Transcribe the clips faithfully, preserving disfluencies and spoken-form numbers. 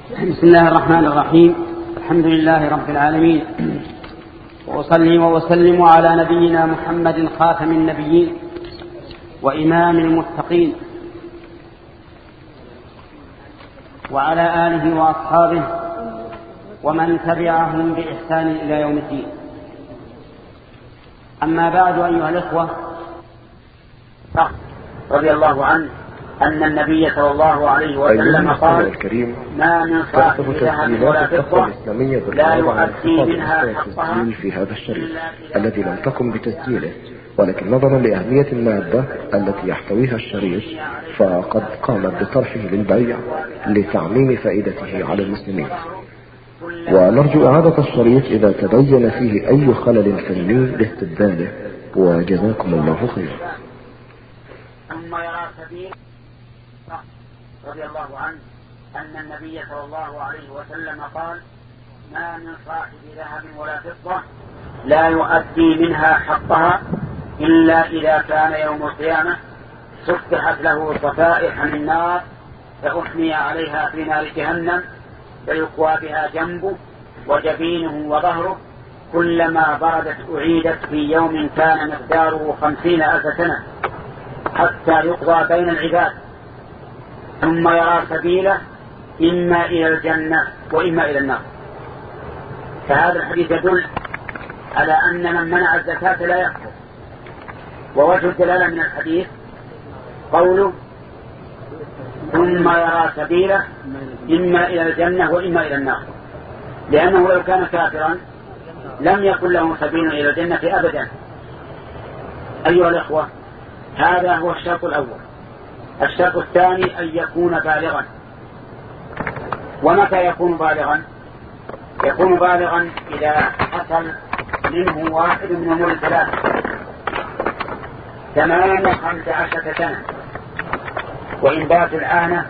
بسم الله الرحمن الرحيم. الحمد لله رب العالمين، وأصلي وأسلم على نبينا محمد خاتم النبيين وإمام المتقين، وعلى آله وأصحابه ومن تبعهم بإحسان إلى يوم الدين. أما بعد، أيها الإخوة، رضي الله عنه أن النبي صلى الله عليه وسلم قال: ما من صاحب ذهب ولا فضة لا يؤدي منها حقها في هذا الشريط الذي لم تقم بتسجيله، ولكن نظرا لأهمية المادة التي يحتويها الشريط فقد قامت بطرحه للبيع لتعميم فائدته على المسلمين، ونرجو إعادة الشريط إذا تبين فيه أي خلل فني لاستبداله، وجزاكم الله خيرا. ثم يرى سبيل رضي الله عنه أن النبي صلى الله عليه وسلم قال: ما من صاحب ذهب ولا فضة لا يؤدي منها حقها إلا إذا كان يوم القيامة سفحت له صفائح من نار فأحمي عليها في نار جهنم فيقوى بها جنبه وجبينه وظهره، كلما بردت أعيدت في يوم كان مقداره خمسين ألف سنة حتى يقضى بين العباد، ثم يرى سبيله إما إلى الجنة وإما إلى النار. فهذا الحديث يدل على أن من منع الزكاة لا يكفر. ووجه الدلالة من الحديث قوله: ثم يرى سبيله إما إلى الجنة وإما إلى النار، لأنه لو كان كافرا لم يكن له سبيل إلى الجنة أبدا. أيها الأخوة، هذا هو الشرط الأول. الشرط الثاني أن يكون بالغا. ومتى يكون بالغا؟ يكون بالغا إذا حصل منه واحد من أمور ثلاثة: ثمان خمس عشرة سنة، وإنبات الآنة،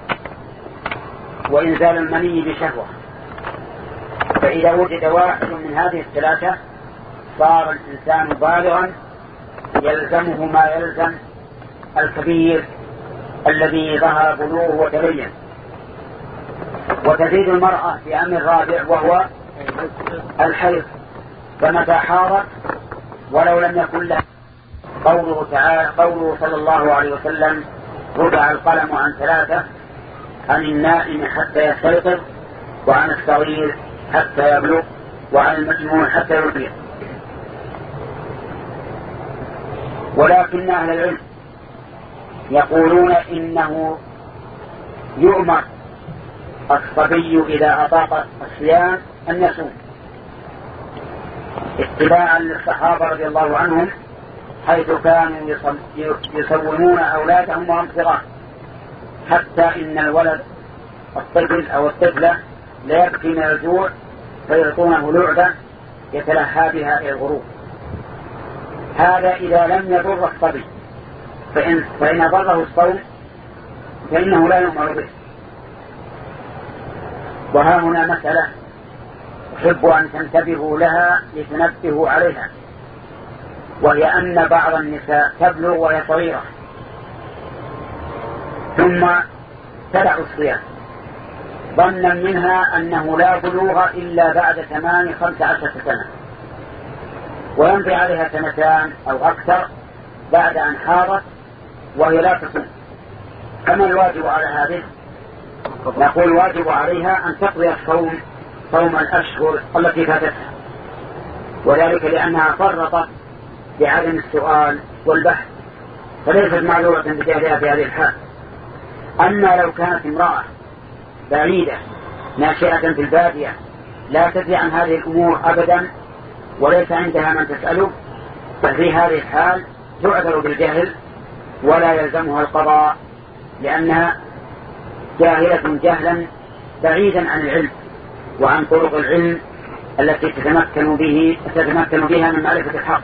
وإنزال المني بشهوة. فإذا وجد واحد من هذه الثلاثة صار الإنسان بالغا يلزمه ما يلزم الكبير الذي ظهر بلوغه وتبين. وتزيد المرأة في أمر رابع وهو الحيض، فمتى حارت ولو لم يكن له قوله تعالى قوله صلى الله عليه وسلم: رفع القلم عن ثلاثة: عن النائم حتى يستيقظ، وعن الصغير حتى يبلغ، وعن المجنون حتى يفيق. ولكن أهل العلم يقولون إنه يؤمر الصبي إذا أطاق الصيام أن يصوم، اتباعا للصحابة رضي الله عنهم، حيث كانوا يصومون أولادهم وهم صغار، حتى إن الولد الطفل أو الطفلة لا يبكي من الجوع فيعطونه لعبة يتلهى بها إلى الغروب. هذا إذا لم يضر الصبي، فإن, فإن ضره الصوم فإنه لا يؤمر به. وها هنا مسألة أحب أن تنتبهوا لها لتنبهوا عليها، وهي أن بعض النساء تبلغ وهي صغيرة ثم تدع الصيام ظنا منها أنه لا بلوغ إلا بعد ثمان خمس عشرة سنة، ويمضي عليها سنتان أو أكثر بعد أن حاضت وهي لا تصوم. كما الواجب على هذه؟ نقول واجب عليها أن تقضي الصوم صوم الأشهر التي فاتتها، وذلك لأنها فرطت بعدم السؤال والبحث، فليست معذورة بجهلها في هذه الحال. أما لو كانت امرأة بعيدة ناشئة في البادية لا تدري عن هذه الأمور أبدا وليس عندها من تسأله، ففي هذه الحال تعذر بالجهل ولا يلزمها القضاء، لأنها جاهلة جهلا بعيدا عن العلم وعن طرق العلم التي تتمكن به تتمكن بها من معرفة الحق.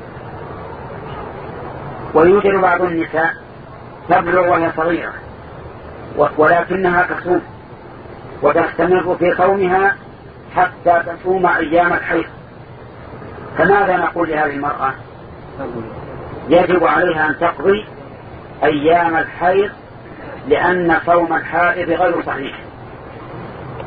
ويوجد بعض النساء تبلغ وهي صغيرة ولكنها تصوم وتستمر في صومها حتى تصوم أيام الحيض. فماذا نقول لهذه المرأة؟ يجب عليها أن تقضي أيام الحيض، لأن صوم الحائض غير صحيح.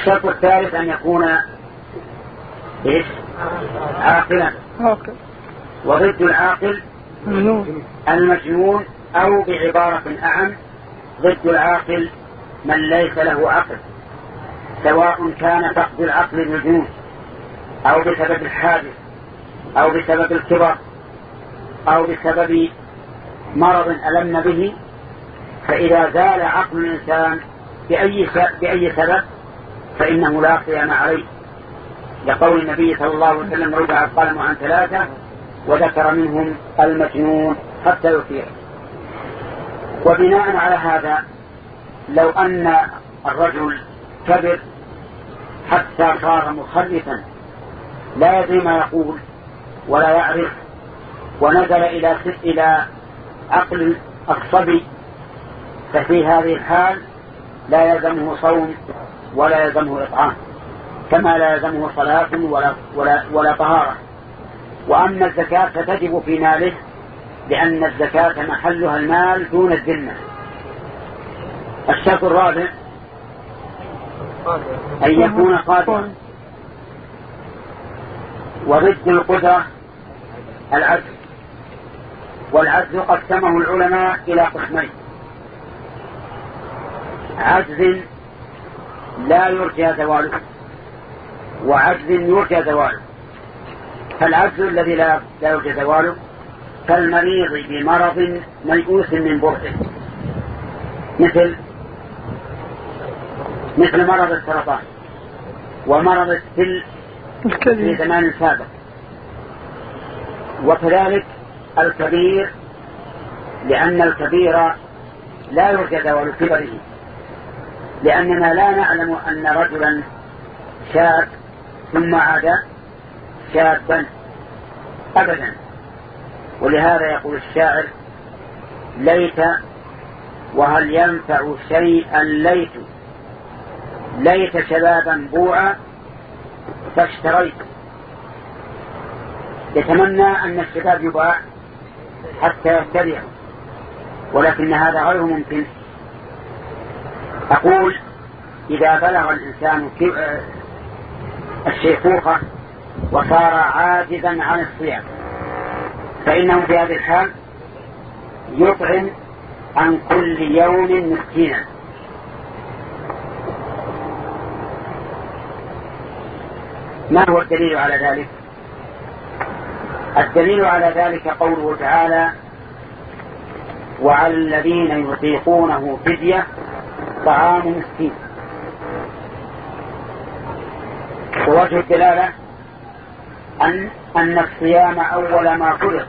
الشرط الثالث أن يكون إيش؟ عاقلا. وضد العاقل المجنون، أو بعبارة أعم ضد العاقل من ليس له عقل، سواء كان فقد العقل بالجنون أو بسبب الحادث أو بسبب الكبر أو بسبب مرض ألم به. فإذا زال عقل الإنسان بأي بأي سبب فإنه لا صيام عليه، لقول النبي صلى الله عليه وسلم: رفع القلم عن ثلاثة وذكر منهم المجنون حتى يفيق. وبناء على هذا لو أن الرجل كبر حتى صار مخلفا لا يدري ما يقول ولا يعرف، ونزل إلى إلى عقل الصبي، ففي هذه الحال لا يلزمه صوم ولا يلزمه إطعام، كما لا يلزمه صلاة ولا, ولا, ولا طهارة. وأما الزكاة فتجب في ماله، لأن الزكاة محلها المال دون الذمة. الشرط الرابع أن يكون قادرا. وضد القدرة العجز، والعجز قسمه العلماء إلى قسمين: عجز لا يرجى زواله، وعجز يرجى زواله. فالعجز الذي لا يرجى زواله كالمريض بمرض ميؤوس من برده، مثل مثل مرض السرطان ومرض السل في زمان سابق. وكذلك الكبير، لأن الكبير لا يرجى زوال كبره، لأننا لا نعلم أن رجلا شاب ثم عاد شابا أبدا. ولهذا يقول الشاعر: ليت وهل ينفع شيئا ليت، ليت شبابا بوعا فاشتريت. يتمنى أن الشباب يباع حتى يشتريه، ولكن هذا غير ممكن. أقول: إذا بلغ الإنسان الشيخوخة وصار عاجزا عن الصيام فإنه في هذه الحال يطعم عن كل يوم مسكينا. ما هو الدليل على ذلك؟ الدليل على ذلك قوله تعالى: وعلى الذين يطيقونه فدية طعام مسكين. ووجه الدلالة أن أن الصيام أول ما فرض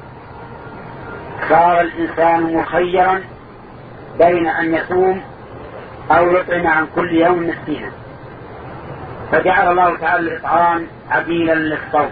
صار الإنسان مخيرا بين أن يصوم أو يطعم عن كل يوم مسكينا، فجعل الله تعالى الإطعام عديلا للصوم.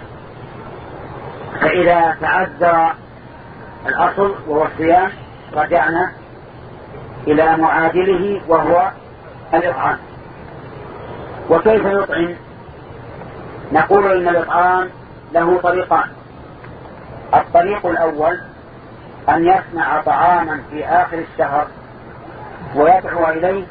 فإذا تعذر الأصل وهو الصيام رجعنا إلى معادله وهو الإطعام. وكيف يطعم؟ نقول إن الإطعام له طريقان: الطريق الأول أن يصنع طعاما في آخر الشهر ويدعو إليه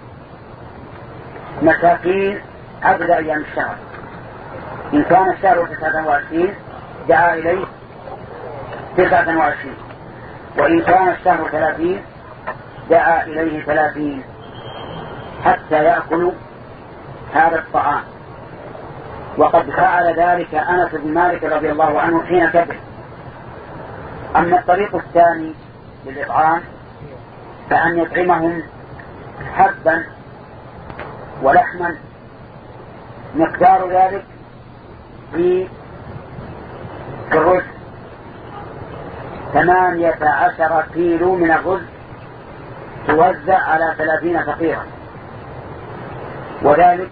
مساكين عدد أيام الشهر. إن كان الشهر تسعة وعشرين دعا إليه تسعة وعشرين، وإن كان الشهر ثلاثين دعا إليه ثلاثين، حتى يأكلوا هذا الطعام. وقد فعل ذلك أنس بن مالك رضي الله عنه حين كبر. أما الطريق الثاني للإطعام فأن يطعمهم حبا ولحما مقدار ذلك في الرز ثمانية عشر كيلو من الرز توزع على ثلاثين فقيرا. وذلك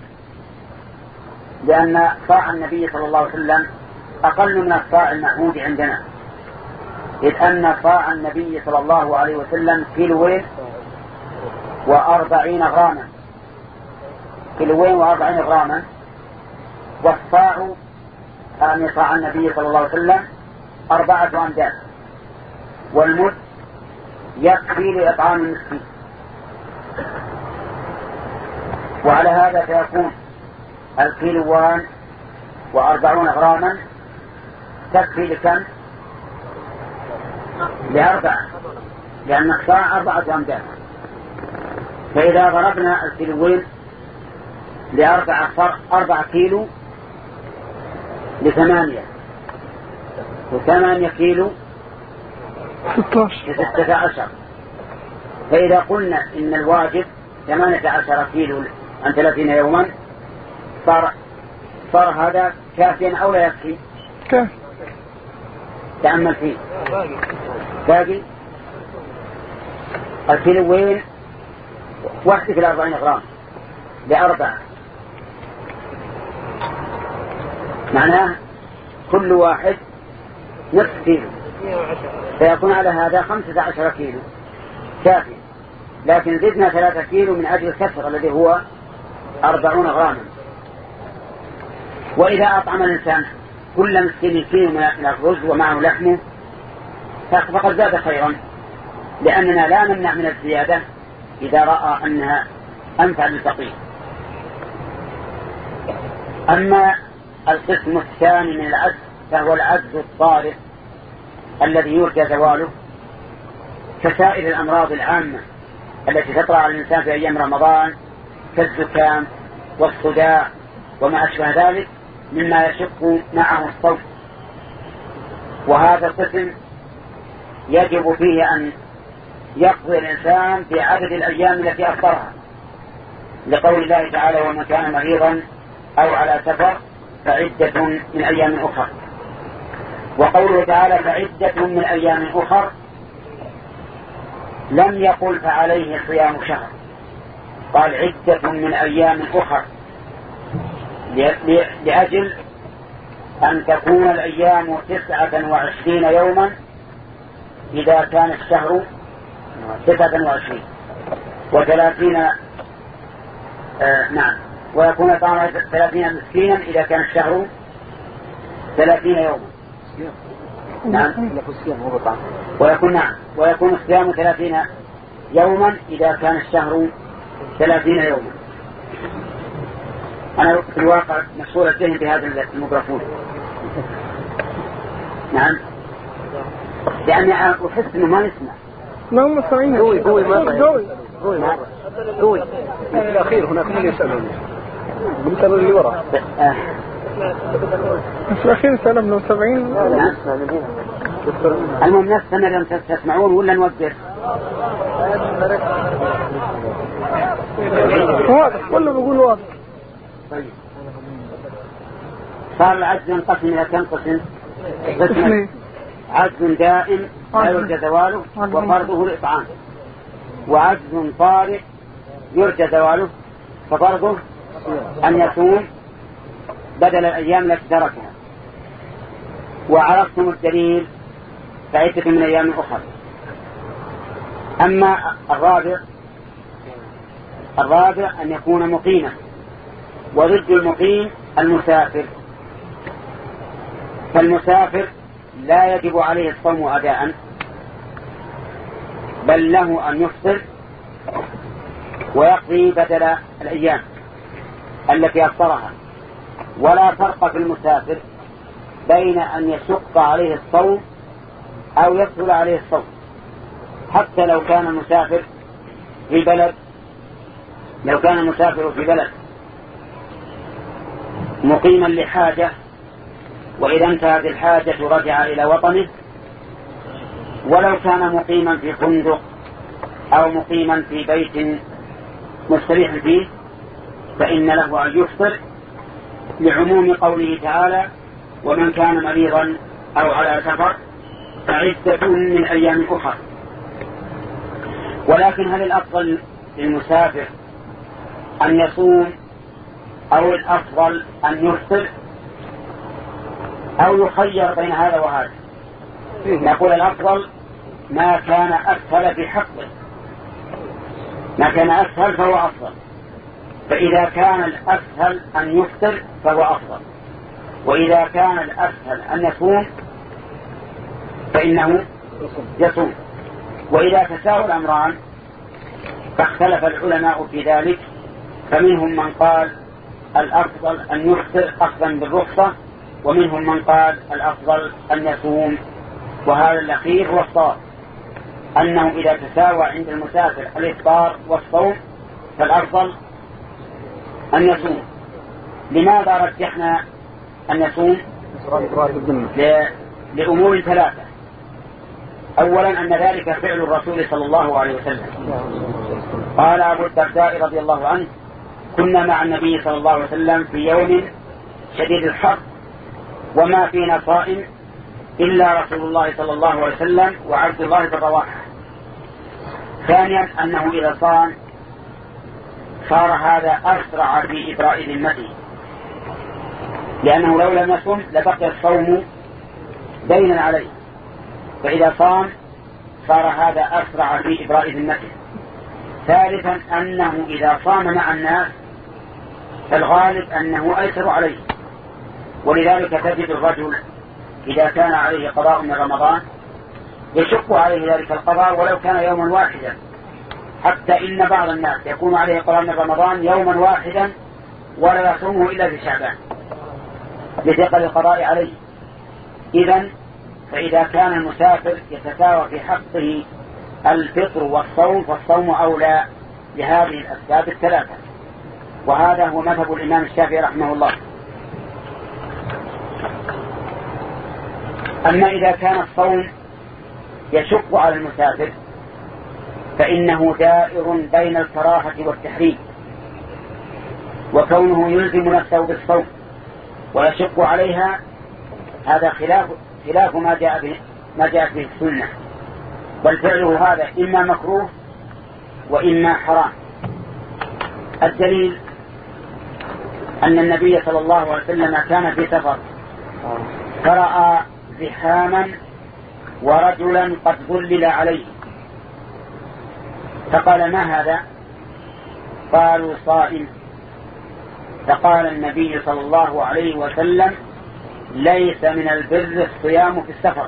لأن صاع النبي صلى الله عليه وسلم أقل من الصاع المعهود عندنا، إذ أن صاع النبي صلى الله عليه وسلم كيلوين وأربعين غراما، كيلوين وأربعين غراما. والصاع أن صاع النبي صلى الله عليه وسلم أربعة أمداد، والمد يكفي لإطعام المسكين. وعلى هذا فيكون الكيلوان وأربعون غراما تكفي لكم؟ لأربعة، لأن الصاع أربعة أمداد. فإذا ضربنا الكيلوين لأربعة فرق أربعة كيلو لثمانية، وثمانية كيلو ستة عشر. فإذا قلنا إن الواجب ثمانية عشر كيلو عن ثلاثين يوما صار صار هذا كافيا أو لا يكفي؟ كافي. تأمل فيه. باقي الكيلوين واحد في الأربعين غرام لأربعة، معناه كل واحد نصف كيلو، فيكون على هذا خمسة عشر كيلو كافي. لكن زدنا ثلاثة كيلو من أجل الكسر الذي هو أربعون غراما. وإذا أطعم الإنسان كل مسكين كيلو من الرز ومعه لحمه فقد زاد خيرا، لأننا لا نمنع من الزيادة إذا رأى أنها أنفع للفقير. أما القسم الثاني من العجز فهو العجز الطارئ الذي يرجى زواله كسائر الأمراض العامة التي تطرأ على الإنسان في أيام رمضان كالزكام والصداع وما أشبه ذلك مما يشق معه الصوت. وهذا القسم يجب فيه أن يقضي الإنسان في عدد الأيام التي أفطرها، لقول الله تعالى: ومن كان مريضا أو على سفر فعدة من أيام أخر. وقوله تعالى فعدة من أيام أخر لم يقل فعليه صيام شهر، قال عدة من أيام أخر لأجل أن تكون الأيام تسعة وعشرين يوما إذا كان الشهر تسعة وعشرين وثلاثين آه نعم ويكون طعام ثلاثين مسكينا إذا كان الشهر ثلاثين يوما. نعم ويكون نعم ويكون الصيام ثلاثين يوما إذا كان الشهر ثلاثين يوما. أنا في الواقع مشغول الذهن بهذا الميكروفون. نعم لأني أحس إنه ما نسمع. ما هم سامعين. قوي قوي ما قوي قوي قوي. في الأخير هناك من يسألون بنسأل اللي وراء. في الأخير سلام لو سبعين. المهم نستمر لم تسمعون ولا نوقف؟ واضح كله بيقول واضح. طيب صار العجز ينقسم إلى كم قسم؟ قسمين: عجز دائم لا يرجى زواله وفرضه الإطعام، وعجز طارئ يرجى زواله ففرضه أن يصوم بدل الأيام التي تركها. وعرفتم الدليل فعدة من أيام أخرى. أما الرابع الرابع أن يكون مقيما، وضد المقيم المسافر. فالمسافر لا يجب عليه الصوم أداء، بل له أن يفطر ويقضي بدل الأيام التي أفطرها. ولا فرق في المسافر بين أن يشق عليه الصوم أو يسهل عليه الصوم، حتى لو كان المسافر في بلد لو كان المسافر في بلد مقيما لحاجة، وإذا انتهت الحاجة رجع إلى وطنه. ولو كان مقيما في فندق أو مقيما في بيت مستريح فيه فإن له أن يفطر، لعموم قوله تعالى: ومن كان مريضا أو على سفر فعدة من أيام أخرى. ولكن هل الأفضل للمسافر أن يصوم أو الأفضل أن يفطر أو يخير بين هذا وهذا؟ نقول الأفضل ما كان أسهل في حقه، ما كان أسهل فهو أفضل. فإذا كان الأسهل أن يفطر فهو أفضل، وإذا كان الأسهل أن يصوم فإنه يصوم. وإذا تساوى الأمران فاختلف العلماء في ذلك، فمنهم من قال الأفضل أن يفطر أخذا بالرخصة، ومنهم من قال الأفضل أن يصوم. وهذا الأخير هو الصواب، أنه إذا تساوى عند المسافر الإفطار والصوم فالأفضل أن يصوم. لماذا رجحنا أن يصوم؟ لأمور ثلاثة. أولا أن ذلك فعل الرسول صلى الله عليه وسلم. قال أبو الدرداء رضي الله عنه: كنا مع النبي صلى الله عليه وسلم في يوم شديد الحر وما فينا صائم إلا رسول الله صلى الله عليه وسلم وعبد الله بن رواحة. ثانيا أنه إذا صام صار هذا أسرع في إبراء ذمته، لأنه لو لم يصم لبقي الصوم دينا عليه، فإذا صام صار هذا أسرع في إبراء ذمته. ثالثا أنه إذا صام مع الناس فالغالب أنه أيسر عليه، ولذلك تجد الرجل إذا كان عليه قضاء من رمضان يشق عليه ذلك القضاء ولو كان يوما واحدا، حتى إن بعض الناس يكون عليه قضاء من رمضان يوما واحدا ولا يصومه إلا في شعبان لثقل القضاء عليه. إذن فإذا كان المسافر يتساوى في حقه الفطر والصوم فالصوم أولى لهذه الأسباب الثلاثة، وهذا هو مذهب الإمام الشافعي رحمه الله. أما إذا كان الصوم يشق على المسافر فإنه دائر بين الكراهة والتحريم، وكونه يلزم نفسه بالصوم ويشق عليها هذا خلاف خلاف ما جاء به ما جاء به السنة، بل فعله هذا إما مكروه وإما حرام. الدليل أن النبي صلى الله عليه وسلم كان في سفر فرأى زحاما ورجلا قد ظلل عليه، فقال: ما هذا؟ قالوا: صائم. فقال النبي صلى الله عليه وسلم: ليس من البر الصيام في السفر.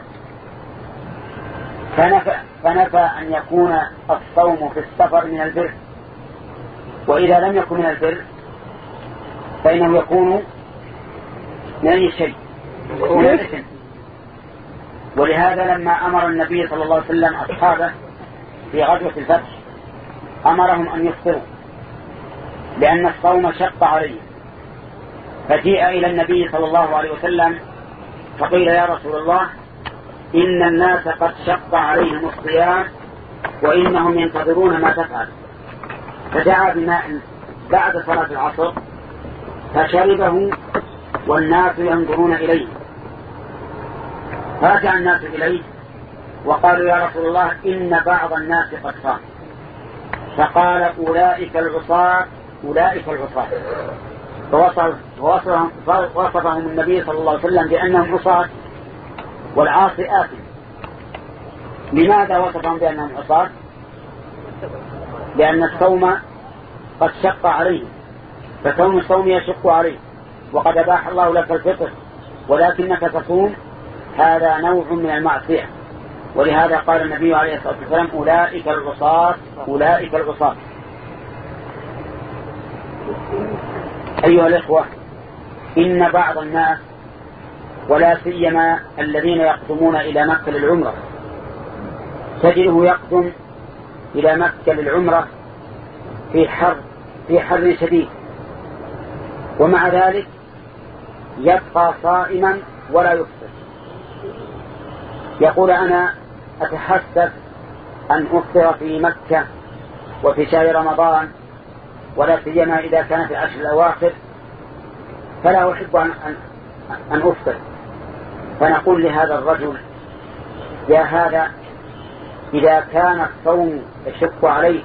فنفى, فنفى أن يكون الصوم في السفر من البر، وإذا لم يكن من البر فإنه يكون من أي شيء، من الإثم. ولهذا لما أمر النبي صلى الله عليه وسلم أصحابه في غزوة الفتح أمرهم أن يفطروا لأن الصوم شق عليه، فجيء إلى النبي صلى الله عليه وسلم فقيل: يا رسول الله، إن الناس قد شق عليهم الصيام وإنهم ينتظرون ما تفعل. فدعا بماء بعد صلاة العصر فشربه والناس ينظرون إليه، فرجع الناس إليه وقالوا: يا رسول الله، إن بعض الناس قد صام. فقال: أولئك العصاة أولئك العصاة. فوصفهم, فوصفهم النبي صلى الله عليه وسلم بأنهم عصاة والعاصي آثم. لماذا وصفهم بأنهم عصاة؟ لأن الصوم قد شق عليه، فكون الصوم يشق عليه وقد أباح الله لك الفطر ولكنك تصوم، هذا نوع من المعصية. ولهذا قال النبي عليه الصلاة والسلام: أولئك العصاة أولئك العصاة. أيها الإخوة، إن بعض الناس ولا سيما الذين يقدمون إلى مكة للعمرة تجده يقدم إلى مكة للعمرة في حر في حر شديد، ومع ذلك يبقى صائما ولا يفطر. يقول: أنا أتحسس أن أفطر في مكة وفي شهر رمضان، ولا سيما إذا كانت العشر الأواخر، فلا أحب أن, أن أفطر. فنقول لهذا الرجل: يا هذا، إذا كان الصوم يشق عليك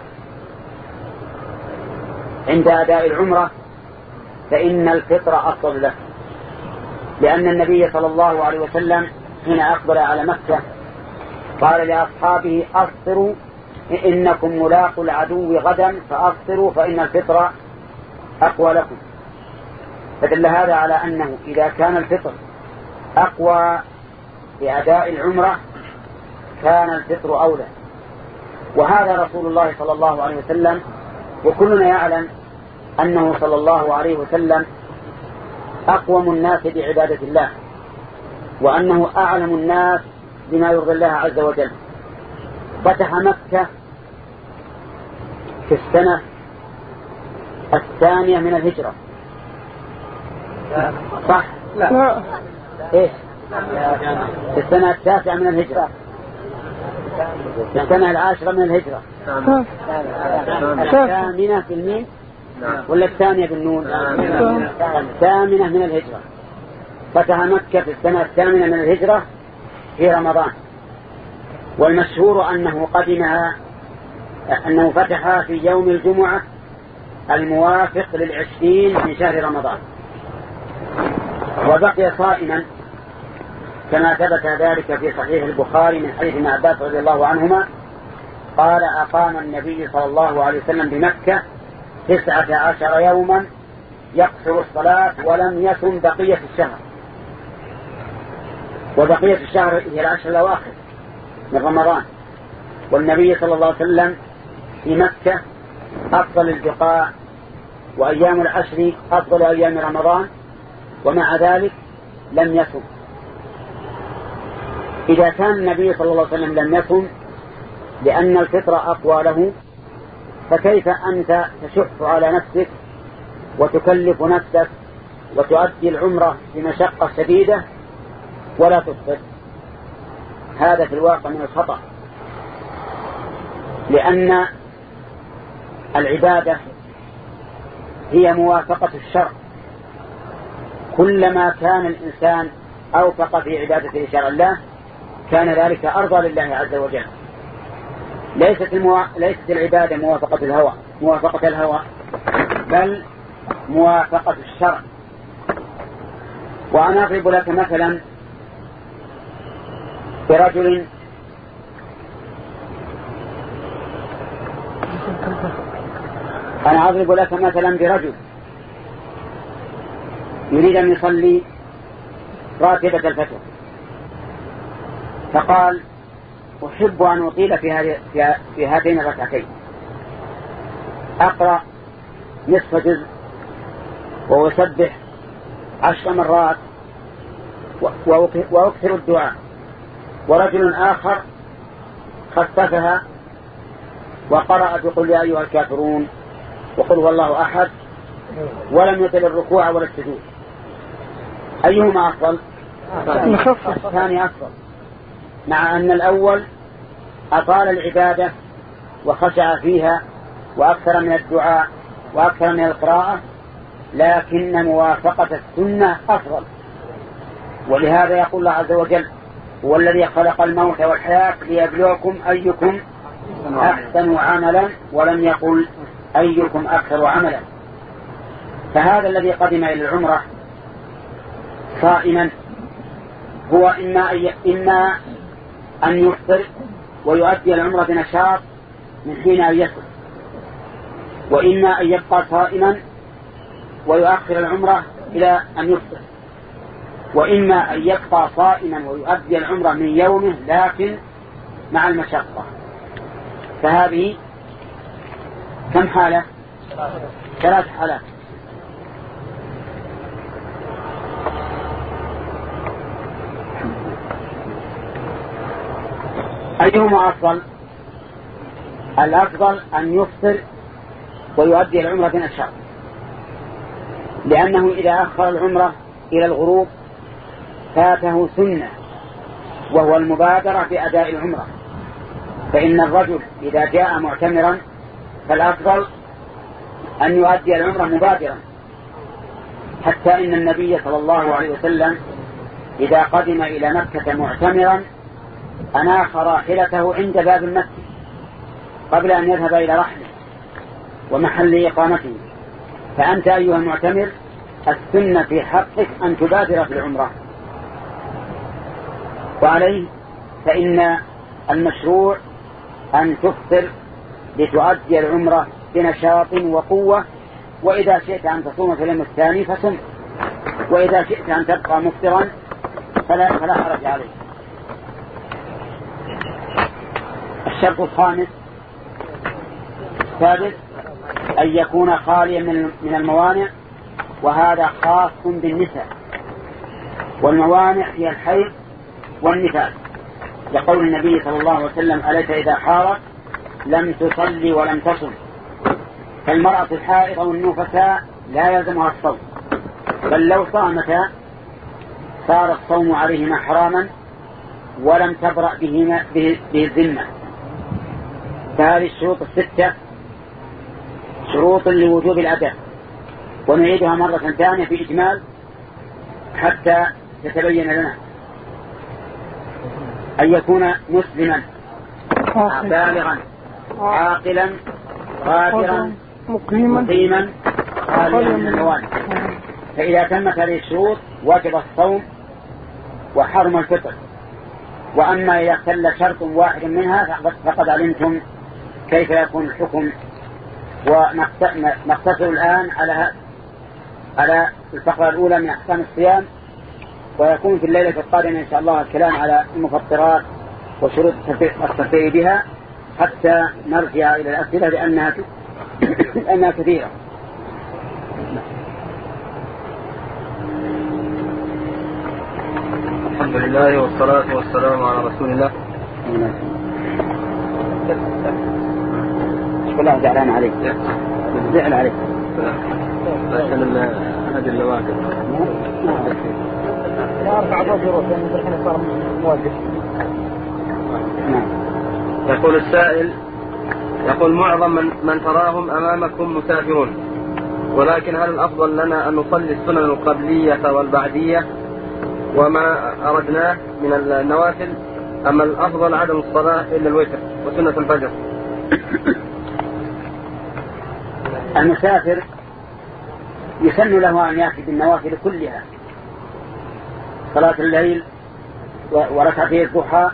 عند أداء العمرة فإن الفطر أفضل له، لأن النبي صلى الله عليه وسلم حين أقبل على مكة قال لأصحابه: أفطروا إنكم ملاقوا العدو غدا فأفطروا فإن الفطر أقوى لكم. فدل هذا على أنه إذا كان الفطر أقوى لأداء العمرة كان الفطر أولى. وهذا رسول الله صلى الله عليه وسلم، وكلنا يعلم أنه صلى الله عليه وسلم أقوم الناس بعبادة الله، وأنه أعلم الناس بما يرضي الله عز وجل. فتح مكة في السنة الثانية من الهجرة، صح؟ لا. إيش؟ في السنة التاسعة من الهجرة، في السنة العاشرة من الهجرة، الثامنة بالميم ولا الثانية بالنون؟ الثامنة من الهجرة. فتح مكة في السنة الثامنة من الهجرة في رمضان، والمشهور أنه قدمها أنه فتحها في يوم الجمعة الموافق للعشرين من شهر رمضان، وبقي صائما كما ثبت ذلك في صحيح البخاري من حديث ابن عباس رضي الله عنهما قال: أقام النبي صلى الله عليه وسلم بمكة تسعة عشر يوما يقصر الصلاة ولم يصم بقية الشهر، وبقية الشهر هي العشر الأواخر من رمضان، والنبي صلى الله عليه وسلم في مكة أفضل البقاع، وأيام العشر أفضل أيام رمضان، ومع ذلك لم يصم. إذا كان النبي صلى الله عليه وسلم لم يصم لأن الفطرة أقوى له، فكيف أنت تشح على نفسك وتكلف نفسك وتؤدي العمرة بمشقة شديدة ولا تفطر؟ هذا في الواقع من الخطأ، لأن العبادة هي موافقة الشرع. كلما كان الإنسان أوفق في عبادته شرع الله كان ذلك أرضى لله عز وجل. ليست, الموا... ليست العبادة موافقة الهوى موافقة الهوى بل موافقة الشرع. وأنا أضرب لك مثلا برجل أنا أضرب لك مثلا برجل يريد أن يصلي راتبة الفجر، فقال: أحب أن أطيل في, هذه في هاتين الركعتين، أقرأ نصف جزء وأسبح عشر مرات وأكثر الدعاء. ورجل آخر خففها وقرأ بقل يا أيها الكافرون وقل هو الله أحد ولم يطل الركوع ولا السجود. أيهما أفضل؟ الثاني أفضل، مع أن الأول أطال العبادة وخشع فيها وأكثر من الدعاء وأكثر من القراءة، لكن موافقة السنة أفضل. ولهذا يقول الله عز وجل: هو الذي خلق الموت والحياة ليبلوكم أيكم أحسن عملا، ولم يقل أيكم أكثر عملا. فهذا الذي قدم إلى العمرة صائما هو إما, إما أن يفطر ويؤدي العمرة بنشاط من حين أن يصل، وإما أن يبقى صائما ويؤخر العمرة إلى أن يفطر، وإما أن يبقى صائما ويؤدي العمرة من يومه لكن مع المشقة. فهذه كم حالة؟ ثلاث حالات. أيهما أفضل؟ الأفضل أن يفطر ويؤدي العمرة بنشاط، لأنه إذا أخر العمرة إلى الغروب فاته سنة وهو المبادرة بأداء العمرة. فإن الرجل إذا جاء معتمرا فالأفضل أن يؤدي العمرة مبادرا، حتى إن النبي صلى الله عليه وسلم إذا قدم إلى مكة معتمرا أناخ راحلته عند باب المسجد قبل أن يذهب إلى رحله ومحل إقامته. فأنت أيها المعتمر السنة في حقك أن تبادر في العمرة. وعليه فإن المشروع أن تفطر لتؤدي العمرة بنشاط وقوة، وإذا شئت أن تصوم في اليوم الثاني فصم، وإذا شئت أن تبقى مفطرا فلا, فلا حرج عليك. الشرط الخامس السادس أن يكون خاليا من الموانع، وهذا خاص بالنساء، والموانع هي الحيض والنفاس، لقول النبي صلى الله عليه وسلم: أليس إذا حارت لم تصلي ولم تصم. فالمرأة الحائض والنفساء لا يلزمها الصوم، بل لو صامتا صار الصوم عليهما حراما ولم تبرأ به, به, به الذمة. فهذه الشروط الستة شروط لوجوب الأداء، ونعيدها مرة ثانية في إجمال حتى تتبين لنا: أن يكون مسلما بالغا عاقلا غافرا مقيما خاليا من الموانع. فإذا تمت هذه الشروط وجب الصوم وحرم الفطر. وأما إذا اختل شرط واحد منها فقد علمتم كيف يكون الحكم. ونقتصر الآن على على الفقرة الأولى من أحكام الصيام، ويكون في الليلة القادمة إن شاء الله الكلام على المفطرات وشروط التفطير بها، حتى نرجع إلى الأسئلة لأنها لأنها كثيرة. الحمد لله والصلاة والسلام على رسول الله. مش كلها زعلان عليك، زعل عليك عشان هذه اللواكب. لا أرفع ضوء جروس لأنه الحين صار موجه. يقول السائل: يقول معظم من, من تراهم أمامكم مسافرون، ولكن هل الأفضل لنا أن نصلي السنن القبلية والبعدية وما أردناه من النوافل، أما الأفضل عدم الصلاة إلا الوتر وسنة الفجر؟ المسافر يسن له أن يأتي بالنوافل كلها: صلاة الليل وركعتي الضحى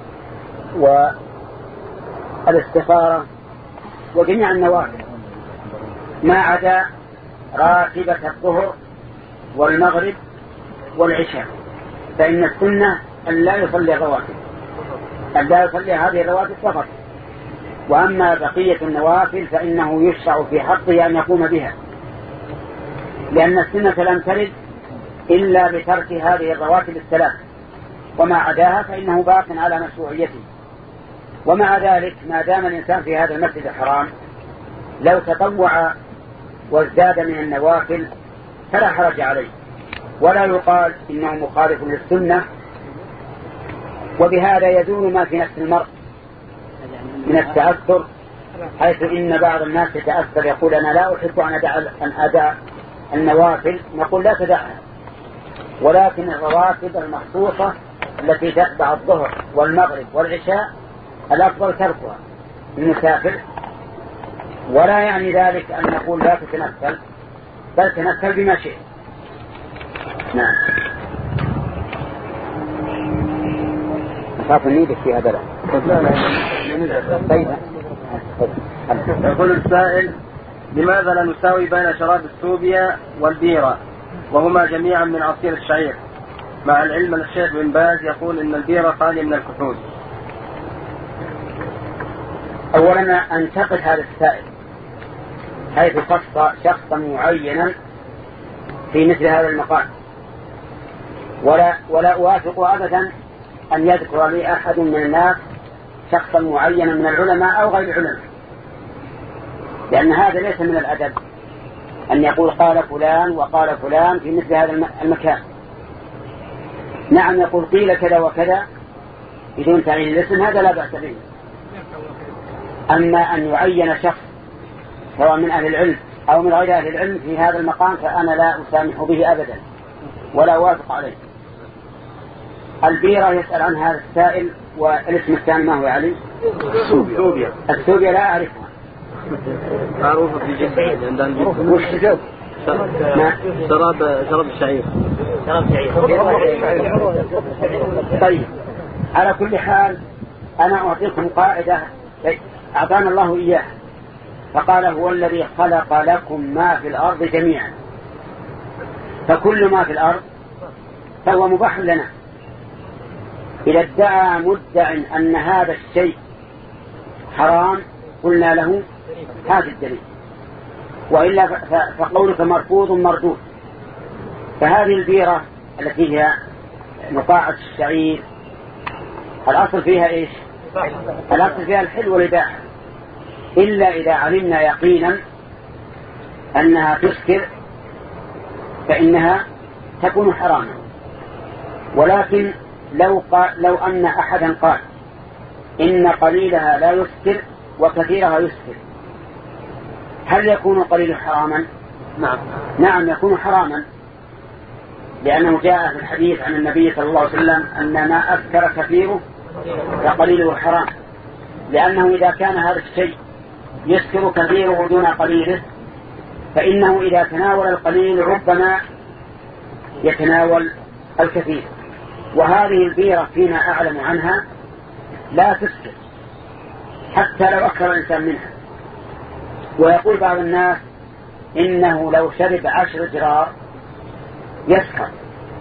والاستخارة وجميع النوافل، ما عدا راتبة الظهر والمغرب والعشاء، فإن السنة أن لا يصلي الرواتب، أن لا يصلي هذه الرواتب فقط. وأما بقية النوافل فإنه يشرع في حقه أن يقوم بها، لأن السنة لم ترد إلا بترك هذه الرواتب الثلاث، وما عداها فإنه باق على مشروعيته. ومع ذلك ما دام الإنسان في هذا المسجد الحرام لو تطوع وازداد من النوافل فلا حرج عليه، ولا يقال إنه مخالف للسنة. وبهذا يزول ما في نفس المرء من التأثر، حيث إن بعض الناس يتأثر يقول: أنا لا أحب أن أدع أن أدع النوافل. نقول: لا تدعها، ولكن الرواتب المخصوصة التي تتبع الظهر والمغرب والعشاء الأفضل تركها المسافر. ولا يعني ذلك أن نقول لا تتنفل، بل تنفل بما شئت. نعم. أخاف نيدك في هذا. طيب. يقول السائل: لماذا لا نساوي بين شراب السوبيا والبيرة وهما جميعا من عصير الشعير، مع العلم أن الشيخ بن باز يقول إن البيرة خالية من الكحول؟ أولا أنتقد هذا السائل حيث خص شخصا معينا في مثل هذا المقام، ولا, ولا أوافق أبدا أن يذكر لي أحد من الناس شخصا معينا من العلماء أو غير العلماء، لأن هذا ليس من الأدب أن يقول قال فلان وقال فلان في مثل هذا المكان. نعم يقول قيل كذا وكذا بدون تعيين الاسم، هذا لا بأس به. أما أن يعين شخص سواء من أهل العلم أو من غير أهل العلم في هذا المقام فأنا لا أسامح به أبدا ولا أوافق عليه. البيرة يسأل عن هذا السائل، والاسم الثاني ما هو علي؟ السوبيا. السوبيا لا أعرفها، معروفة في جدة عندنا. وش تجاوب؟ شراب شراب الشعير. شراب شعير. طيب، على كل حال أنا أعطيكم قاعدة أعطانا الله إياها، فقال: هو الذي خلق لكم ما في الأرض جميعا، فكل ما في الأرض فهو مباح لنا. إذا ادعى مدع أن هذا الشيء حرام قلنا له هذا الدليل، وإلا فقولك مرفوض مردود. فهذه البيرة التي هي نقاعة الشعير الأصل فيها إيش؟ الأصل فيها الحل والإباحة، إلا إذا علمنا يقينا أنها تسكر فإنها تكون حراما. ولكن لو, قال لو أن أحدا قال إن قليلها لا يسكر وكثيرها يسكر، هل يكون قليل حراما؟ نعم نعم يكون حراما، لأنه جاء في الحديث عن النبي صلى الله عليه وسلم أن ما أسكر كثيره فقليله حرام، لأنه إذا كان هذا الشيء يسكر كثيره دون قليله فإنه إذا تناول القليل ربما يتناول الكثير. وهذه البيرة فيما أعلم عنها لا تسكر حتى لو أكثر الإنسان منها. ويقول بعض الناس إنه لو شرب عشر جرار يسكر،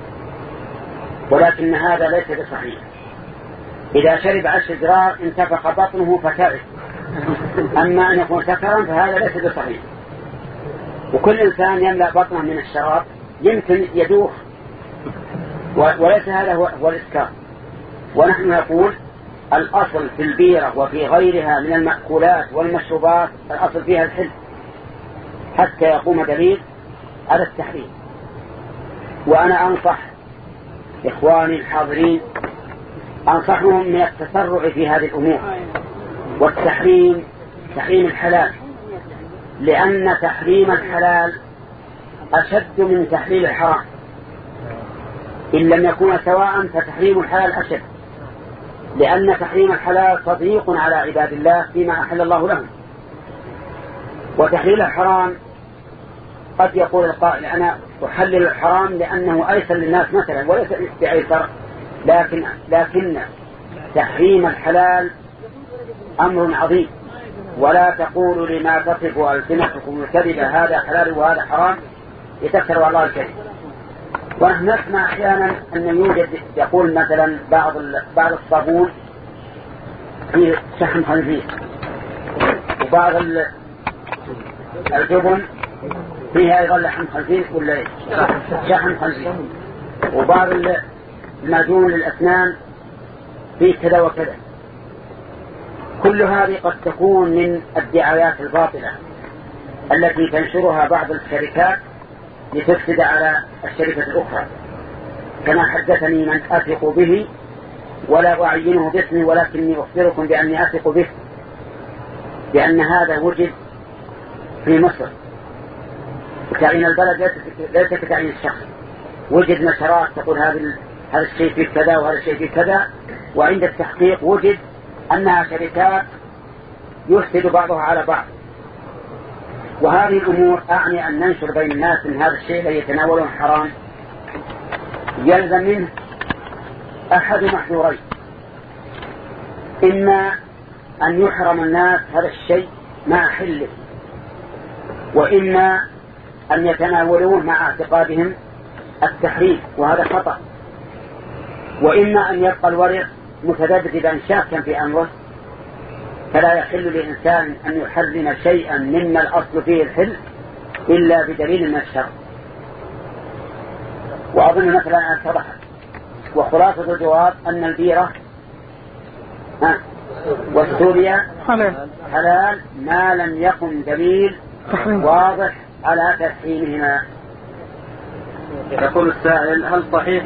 ولكن هذا ليس بصحيح. إذا شرب عشر جرار انتفخ بطنه فتعب، أما أن يكون سكرا فهذا ليس بصحيح. وكل إنسان يملأ بطنه من الشراب يمكن يدوخ، وليس هذا هو الإسكار. ونحن نقول الأصل في البيرة وفي غيرها من المأكولات والمشروبات الأصل فيها الحل حتى يقوم دليل على التحريم. وأنا أنصح إخواني الحاضرين أنصحهم من التسرع في هذه الأمور والتحريم تحريم الحلال، لأن تحريم الحلال أشد من تحليل الحرام. إن لم يكون سواء فتحريم الحلال أشد، لأن تحريم الحلال تضييق على عباد الله فيما أحل الله لهم. وتحليل الحرام قد يقول القائل أنا أحلل الحرام لأنه أيسر للناس مثلا، وليس بأيسر، لكن, لكن تحريم الحلال أمر عظيم. ولا تقولوا لما تصف ألسنتكم الكذب هذا حلال وهذا حرام لتفتروا على الله الكذب. ونحن نسمع أحيانا أن يوجد يقول مثلا بعض بعض الصابون فيه شحم خنزير، وبعض الجبن فيها أيضا لحم خنزير ولا شحم خنزير، وبعض المعجون للأسنان فيه كذا وكذا. كل هذه قد تكون من الدعايات الباطلة التي تنشرها بعض الشركات لتفسد على الشركة الأخرى، كما حدثني من أثق به ولا أعينه باسمي ولكني أخبركم بأني أثق به، لأن هذا وجد في مصر. تعيين البلد ليس كتعيين الشخص. وجد نشرات تقول هذا هذا الشيء فيه كذا وهذا الشيء فيه كذا، وعند التحقيق وجد أنها شركات يفسد بعضها على بعض. وهذه الأمور أعني أن ننشر بين الناس من هذا الشيء الذي يتناولون حرام يلزم منه أحد محذورين: إما أن يحرم الناس هذا الشيء مع حله، وإما أن يتناولوه مع اعتقادهم التحريم وهذا خطأ، وإما أن يبقى الورع متذبذبا شاكا في أمره، فلا يحل لإنسان أن يحرم شيئا مما الأصل فيه الحل إلا بدليل من الشرع. وأظن مثلا أن اتضحت. وخلاصة الجواب أن البيرة والسوريا حلال ما لم يكن دليل واضح على تحريمهما. يقول السائل: هل صحيح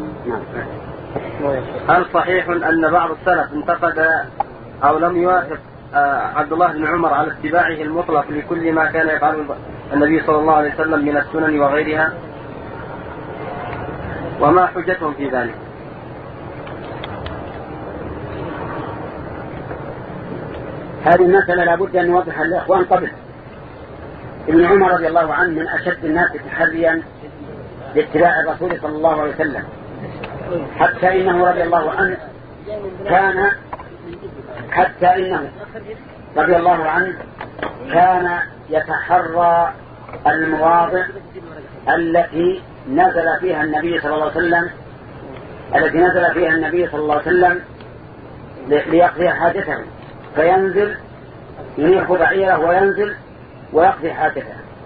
هل صحيح أن بعض السلف انتقد أو لم يوافق عبد الله بن عمر على اتباعه المطلق لكل ما كان يفعله النبي صلى الله عليه وسلم من السنن وغيرها؟ وما حجتهم في ذلك؟ هذه المسألة لابد أن نوضحها للإخوان قبل. ابن عمر رضي الله عنه من أشد الناس تحريا لاتباع الرسول صلى الله عليه وسلم، حتى إنه رضي الله عنه كان حتى إنه رضي الله عنه كان يتحرى المواضع التي نزل فيها النبي صلى الله عليه وسلم التي نزل فيها النبي صلى الله عليه وسلم ليقضي حاجته، فينزل ينيخ بعيره وينزل ويقضي حاجته.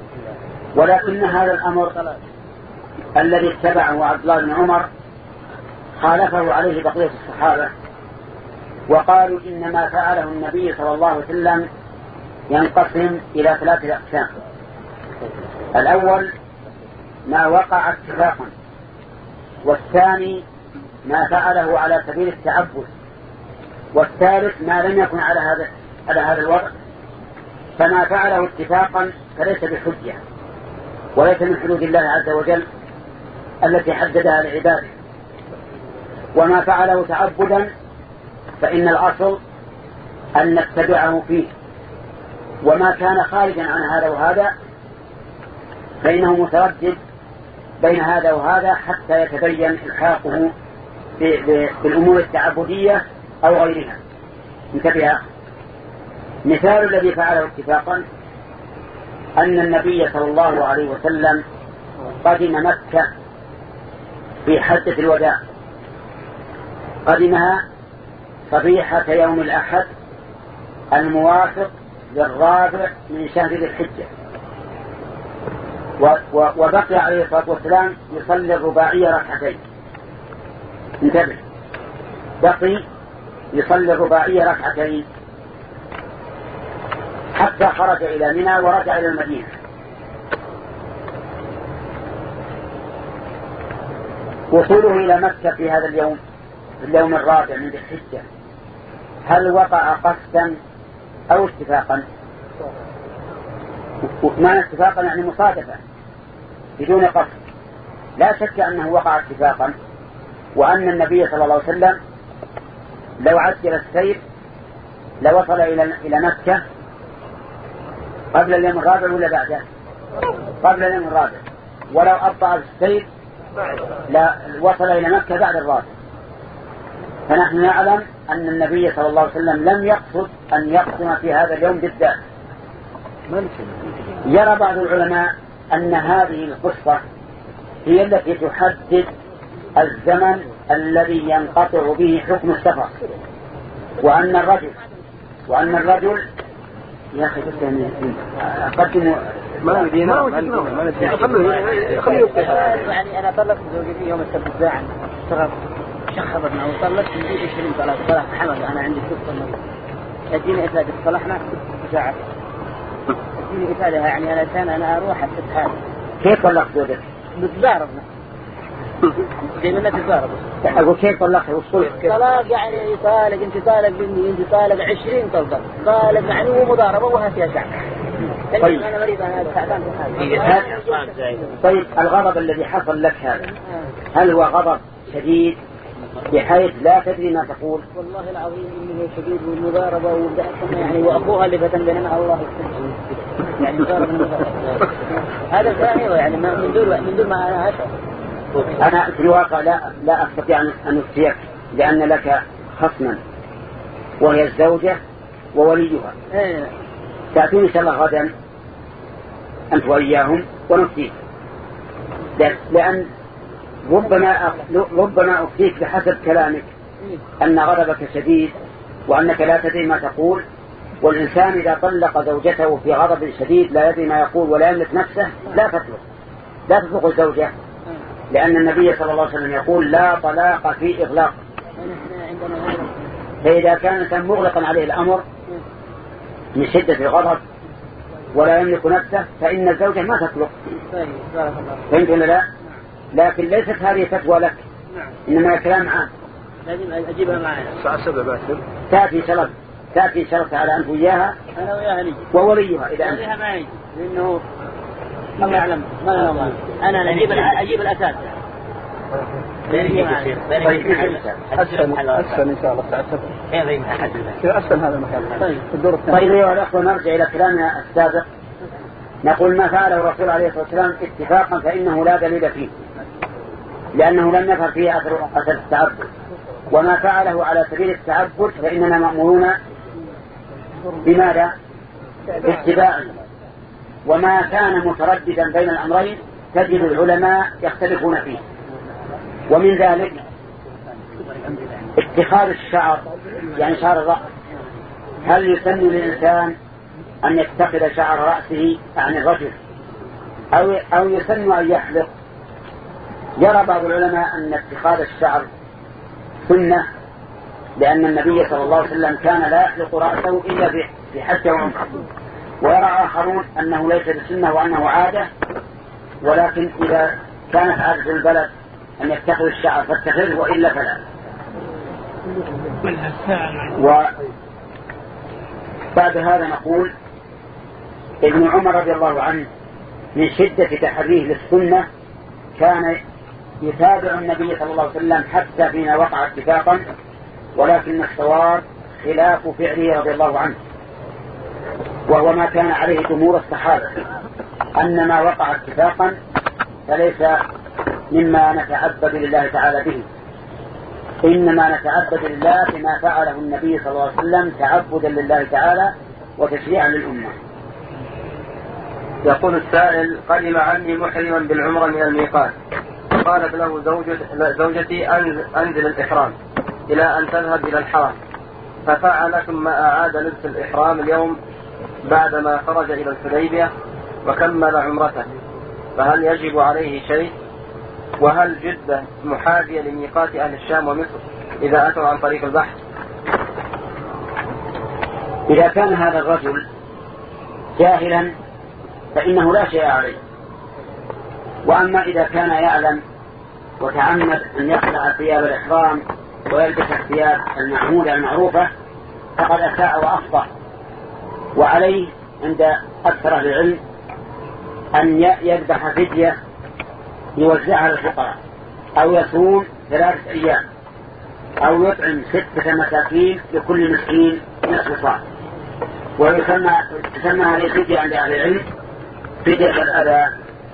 ولكن هذا الأمر الذي اتبعه عبد الله بن عمر خالفه عليه بقية الصحابة، وقالوا إن ما فعله النبي صلى الله عليه وسلم ينقسم إلى ثلاثة أقسام. الأول ما وقع اتفاقا، والثاني ما فعله على سبيل التعبد، والثالث ما لم يكن على هذا على هذا الوضع. فما فعله اتفاقا فليس بحجة وليس من حدود الله عز وجل التي حددها لعباده، وما فعله تعبدا فإن الأصل أن نتبعه فيه، وما كان خارجا عن هذا وهذا فإنه متردد بين هذا وهذا حتى يتبين إلحاقه بالأمور التعبدية أو غيرها. انتبه، مثال الذي فعله اتفاقا أن النبي صلى الله عليه وسلم قدم مكة في حجة الوداع، قدمها صبيحة يوم الأحد الموافق للرابع من شهر ذي الحجة، وبقي عليه الصلاة والسلام يصلي الرباعية ركعتين. انتبه، بقي يصلي الرباعية ركعتين حتى خرج إلى منى ورجع إلى المدينة. وصوله إلى مكة في هذا اليوم، في اليوم الرابع من ذي الحجة، هل وقع قصدا أو اتفاقا؟ معنى اتفاقا يعني مصادفة بدون قصد. لا شك أنه وقع اتفاقا، وأن النبي صلى الله عليه وسلم لو عجل السير لوصل إلى إلى مكة قبل اليوم الرابع ولا بعده؟ قبل اليوم الرابع. ولو أبطأ السير لا وصل إلى مكة بعد الرابع. فنحن نعلم أن النبي صلى الله عليه وسلم لم يقصد أن يقسم في هذا اليوم بالذات. يرى بعض العلماء أن هذه القصة هي التي تحدد الزمن الذي ينقطع به حكم السفر، وأن الرجل وأن الرجل يا أخي أقدم ما ندينا ما ندينا يعني أنا طلقت زوجتي يوم السبت الساعة اشتغلت شخبت معه وطلقت يجي عشرين طلاق طلاق حمل. أنا عندي ست مرات أديني إفادة صلحنا ست ساعات أديني إفادة، يعني أنا كان أنا أروح أفتح هذا. كيف طلقت زوجتك؟ بتضاربنا زي ما تتضارب. أقول كيف طلقت والصلح كيف؟ طلاق يعني طالق أنت طالق مني أنت طالق عشرين طلقة طالق يعني هو مضاربة وها فيها شعب. طيب. أنا مريض أنا تعبان في هذا. طيب الغضب الذي حصل لك هذا هل هو غضب شديد بحيث لا تدري ما تقول؟ والله العظيم إنه شديد والمضاربة وبدأتنا يعني وأخوها اللي فتن بيننا الله يستر يعني مضاربة المضاربة هذا ثاني يعني من دول من دول ما أنا أشعر. أنا في الواقع لا لا أستطيع أن أفتيك لأن لك خصما وهي الزوجة ووليها. تأتوني إن شاء الله غدا أنت وإياهم ونفتيك، لأن ربما ربما أفتيك بحسب كلامك أن غضبك شديد وأنك لا تدري ما تقول، والإنسان إذا طلق زوجته في غضب شديد لا يدري ما يقول ولا يملك نفسه لا تطلق لا تطلق الزوجة، لأن النبي صلى الله عليه وسلم يقول لا طلاق في إغلاق. فإذا كان الإنسان مغلقا عليه الأمر من شدة الغضب ولا يملك نفسه فإن الزوجة ما تطلق. فهمت ولا لا؟ لكن ليست هذه فتوى لك، إنما كلام عام. لازم أجيبها معي. الساعة سبعة باسل. تأتي شرط تأتي شرط على أنت وياها. أنا وياها نجي. ووليها إذا أنت. وليها معي لأنه الله يعلم ما له ما. أنا أجيب أجيب الأساس. طيب أسفل أسفل إن شاء الله الساعة سبعة. إيه في أسفل هذا المكان. طيب. الدور الثاني. طيب أيها الأخوة نرجع إلى كلامنا السابق. نقول ما فعله الرسول عليه الصلاة والسلام اتفاقا فإنه لا دليل فيه، لأنه لم يظهر فيه أثر أثر التعبد، وما فعله على سبيل التعبد فإننا مأمورون بماذا؟ اتباعه. وما كان مترددا بين الأمرين تجد العلماء يختلفون فيه، ومن ذلك اتخاذ الشعر يعني شعر الرأس. هل يسن للإنسان أن يتخذ شعر رأسه عن الرجل أو أو يسن أن يحلق. يرى بعض العلماء أن اتخاذ الشعر سنة، لأن النبي صلى الله عليه وسلم كان لا يحلق رأسه إلا في حج وعمرة. ويرى آخرون أنه ليس بسنة وأنه عادة، ولكن إذا كانت عادة البلد أن يتخذ الشعر فاتخذه، وإلا فلا. وبعد هذا نقول ابن عمر رضي الله عنه من شدة تحريه للسنة كان يتابع النبي صلى الله عليه وسلم حتى فيما وقع اتفاقا، ولكن الصواب خلاف فعله رضي الله عنه، وهو ما كان عليه جمهور الصحابة، أن ما وقع اتفاقا فليس مما نتعبد لله تعالى به، إنما نتعبد لله بما فعله النبي صلى الله عليه وسلم تعبدا لله تعالى وتشريعا للأمة. يقول السائل: قدم عني محرما بالعمرة من الميقات، قالت له زوجتي أنزل الإحرام إلى أن تذهب إلى الحرم، ففعل ثم أعاد لبس الإحرام اليوم بعدما خرج إلى الحديبية وكمل عمرته، فهل يجب عليه شيء؟ وهل جدة محاذية لميقات أهل الشام ومصر إذا أتوا عن طريق البحر؟ إذا كان هذا الرجل جاهلا فإنه لا شيء عليه، وأما إذا كان يعلم وتعمد أن يخلع ثياب الإحرام ويلبس الثياب المعمولة المعروفة فقد أساء وأخطأ، وعليه عند أكثر أهل العلم أن يذبح فدية يوزعها للفقراء، أو يصوم ثلاثة أيام، أو يطعم ستة مساكين لكل مسكين نصف صاع، ويسمى تسمى هذه فدية عند أهل العلم فدية الأذى.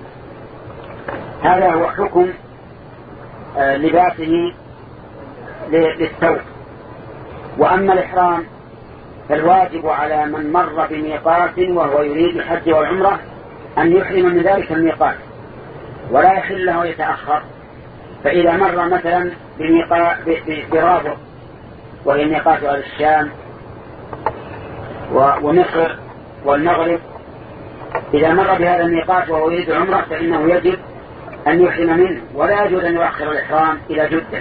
هذا هو حكم لباسه للثوب. وأما الإحرام فالواجب على من مر بميقات وهو يريد الحج والعمرة أن يحرم من ذلك الميقات، ولا يحل له يتأخر. فإذا مر مثلا بميقات برابط وهي ميقات أهل الشام ومصر والمغرب، إذا مر بهذا الميقات وهو يريد عمرة فإنه يجب أن يحرم منه، ولا يجوز أن يؤخر الإحرام إلى جدة.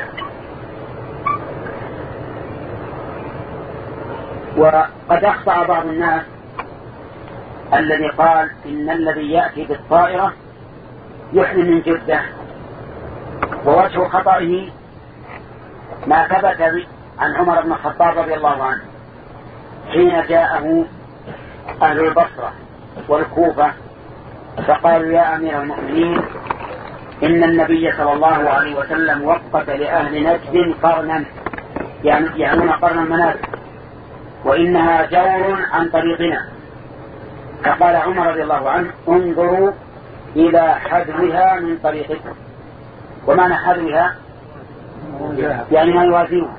وقد أخطأ بعض الناس الذي قال إن الذي يأتي بالطائرة يحرم من جدة، ووجه خطئه ما ثبت عن عمر بن الخطاب رضي الله عنه حين جاءه أهل البصرة والكوفة فقالوا: يا أمير المؤمنين، إن النبي صلى الله عليه وسلم وقت لأهل نجد قرنا، يعني يعنون قرن المنازل، وإنها جور عن طريقنا. فقال عمر رضي الله عنه: انظروا إلى حذوها من طريقكم. ومعنى حذوها يعني ما يوازيها.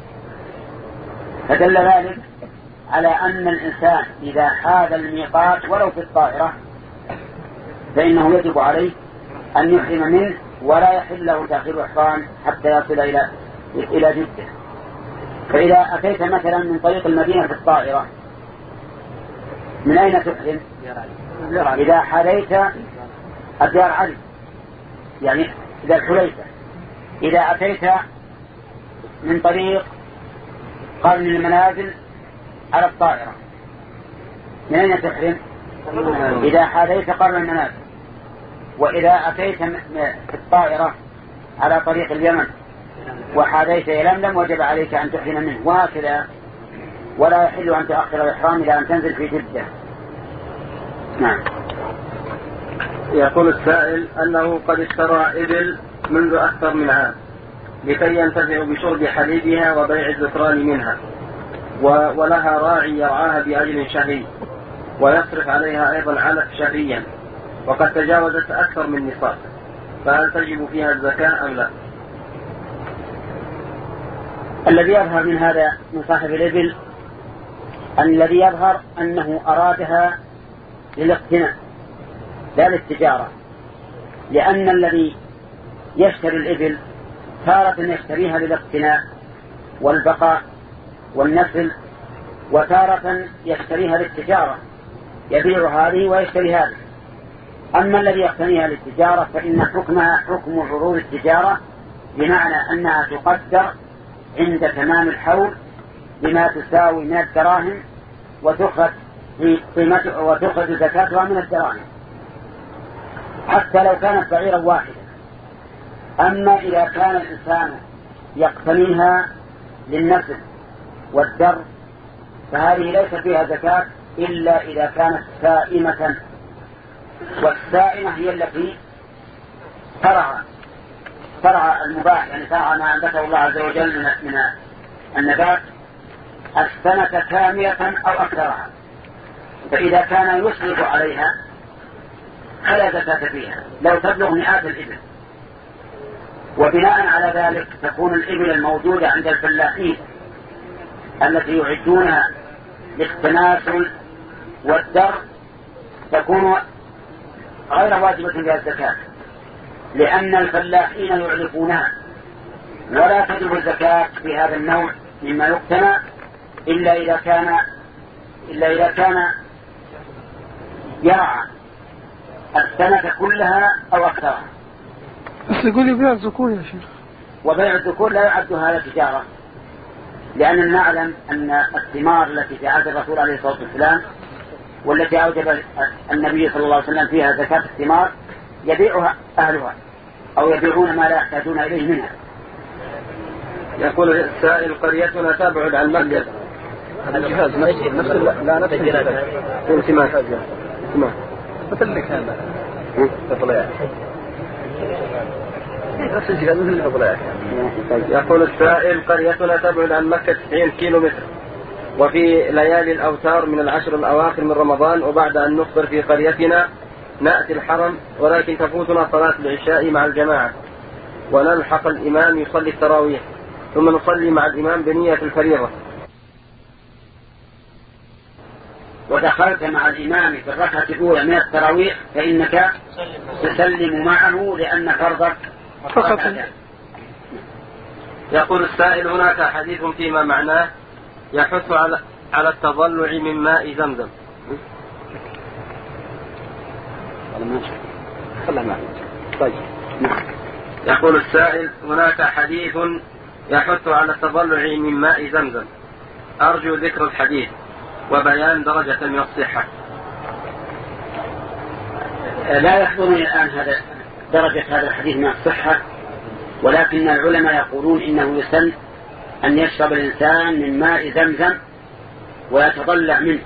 فدل ذلك على أن الإنسان إذا حاذ الميقات ولو في الطائرة فإنه يجب عليه أن يحرم منه، ولا يحل له تأخير الإحرام حتى يصل إلى إلى جدة. فإذا أتيت مثلا من طريق المدينة في الطائرة من أين تحرم؟ إذا حذيت الدار علي يعني إذا الحليفة. إذا أتيت من طريق قرن المنازل على الطائرة من أين تحرم؟ إذا حذيت قرن المنازل. وإذا أتيت في الطائرة على طريق اليمن وحاذيت يلملم وجب عليك أن تحرم منه، وهكذا. ولا يحل أن تؤخر الإحرام إلى أن تنزل في جدة. نعم. يقول السائل أنه قد اشترى إبل منذ أكثر من عام لكي ينتفع بشرب حليبها وبيع الزفران منها، ولها راعي يرعاها بأجل شهري ويصرف عليها أيضا علف شهريا، وقد تجاوزت أكثر من نصاب، فهل تجب فيها الزكاة أم لا؟ الذي يظهر من هذا من صاحب الإبل أن الذي يظهر أنه أرادها للاقتناء لا للتجارة، لأن الذي يشتري الإبل تارة يشتريها للاقتناء والبقاء والنسل، وتارة يشتريها للتجارة يبيع هذه ويشتري هذه. أما الذي يقتنيها للتجارة فإن حكمها حكم عروض التجارة، بمعنى أنها تقدر عند تمام الحول بما تساوي من الدراهم وتخرج قيمتها وتخرج زكاتها من الدراهم حتى لو كانت بعيرا واحدا. أما إذا كان الإنسان يقتنيها للنسل والدر فهذه ليس فيها زكاة إلا إذا كانت سائمة، والسائمة هي التي ترعى ترعى المباح، يعني ترعى ما أنبته الله عز وجل من من النبات السنة كاملة أو أكثرها، فإذا كان يسرف عليها فلا زكاة فيها لو تبلغ مئات الإبل. وبناء على ذلك تكون الإبل الموجودة عند الفلاحين التي يعدونها للتناسل والدر تكون غير واجبة فيها الزكاة، لأن الفلاحين يعرفونها، ولا تجب الزكاة في هذا النوع مما يقتنى إلا إذا كان إلا إذا كان يرعى السنة كلها أو أكثرها. بس يقول لي بيع الذكور يا شيخ. وبيع الذكور لا يعد هذا تجارة، لأننا نعلم أن الثمار التي في عهد الرسول عليه الصلاة والسلام والتي أوجب النبي صلى الله عليه وسلم فيها زكاة الثمار يبيعها أهلها أو يبيعون ما لا يحتاجون إليه منها. يقول السائل قريتنا تبعد عن مكة. الجهاز نفس لا نفس الجهاز سماك سماك مثل لك هذا تطلع نفس الجهاز مثل تطلع. يقول السائل قريتنا تبعد عن مكة تسعين كيلو متر، وفي ليالي الأوتار من العشر الأواخر من رمضان وبعد أن نفطر في قريتنا نأتي الحرم، ولكن تفوتنا صلاة العشاء مع الجماعة ونلحق الإمام يصلي التراويح ثم نصلي مع الإمام بنية الفريضة. ودخلت مع الإمام في الركعة الأولى من التراويح فإنك تسلم معه لأن فرضك فقط. يقول السائل هناك حديث فيما معناه يحث على على التضلع من ماء زمزم. طيب. يقول السائل هناك حديث يحث على التضلع من ماء زمزم، أرجو ذكر الحديث وبيان درجة من الصحة. لا يحضرني الآن هذا درجة هذا الحديث من الصحة، ولكن العلماء يقولون إنه يسن أن يشرب الإنسان من ماء زمزم ويتضلع منه.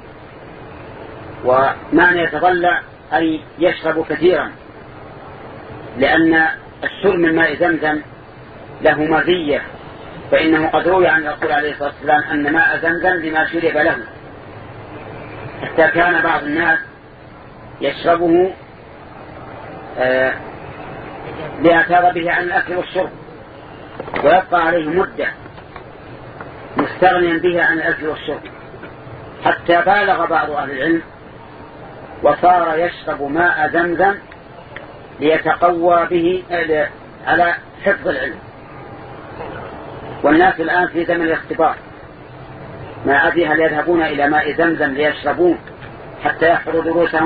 ومعنى يتضلع أي يشرب كثيرا، لأن الشرب من ماء زمزم له مزية، فإنه قد روي عن الرسول عليه الصلاة والسلام أن ماء زمزم لما شرب له، حتى كان بعض الناس يشربه آه ليعتاض به عن الأكل والشرب ويبقى عليه مدة مستغنيا به عن الأكل والشرب، حتى بالغ بعض أهل العلم وصار يشرب ماء زمزم ليتقوى به على حفظ العلم. والناس الآن في زمن الاختبار، ما أدري هل يذهبون إلى ماء زمزم ليشربون حتى يحفظوا دروسهم؟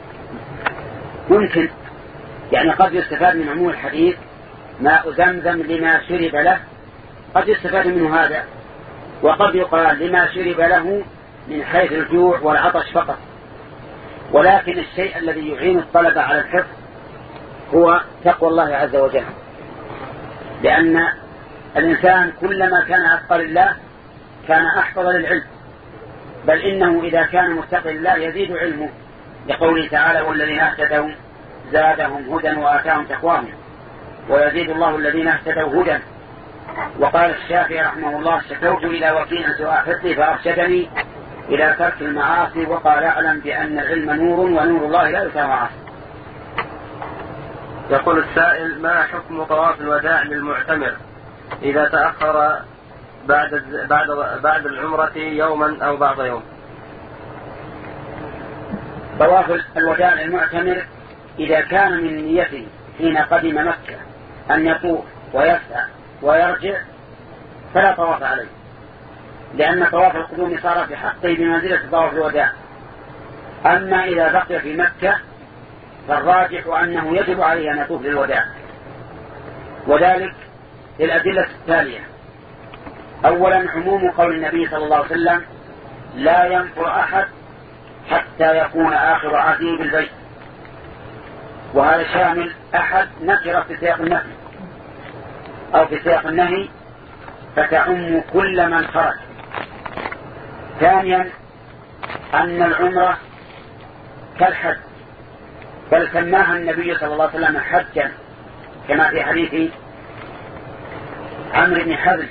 ممكن، يعني قد يستفاد من عموم الحديث ماء زمزم لما شرب له، قد يستفاد منه هذا، وقد يقال لما شرب له من حيث الجوع والعطش فقط. ولكن الشيء الذي يعين الطلبة على الحفظ هو تقوى الله عز وجل، لأن الإنسان كلما كان أتقى لله كان أحفظ للعلم، بل إنه إذا كان متقي لله يزيد علمه، لقوله تعالى والذين اهتدوا زادهم هدى وآتاهم تقواهم ويزيد الله الذين اهتدوا هدى. وقال الشافعي رحمه الله شكوت إلى وكيل سوء حفظي فأرشدني إلى ترك المعاصي، وقال أعلم بأن العلم نور ونور الله لا يساوي معاصي. يقول السائل ما حكم طواف الوداع للمعتمر إذا تأخر بعد بعد بعد العمرة يوما أو بعض يوم؟ طواف الوداع للمعتمر إذا كان من نيته حين قدم مكة أن يطوف ويسعى ويرجع فلا طواف عليه، لأن طواف القدوم صار في حقه بمنزلة طواف الوداع. أما إذا بقي في مكة فالراجح أنه يجب عليه أن يطوف للوداع، وذلك للأدلة التالية. أولا عموم قول النبي صلى الله عليه وسلم لا ينفر أحد حتى يكون آخر عهده بالبيت، وهذا شامل أحد نكر في سياق النفي أو في سياق النهي فتعم كل من خرج. ثانيا أن العمرة كالحج، بل سماها النبي صلى الله عليه وسلم حجا كما في حديث عمرو بن حزم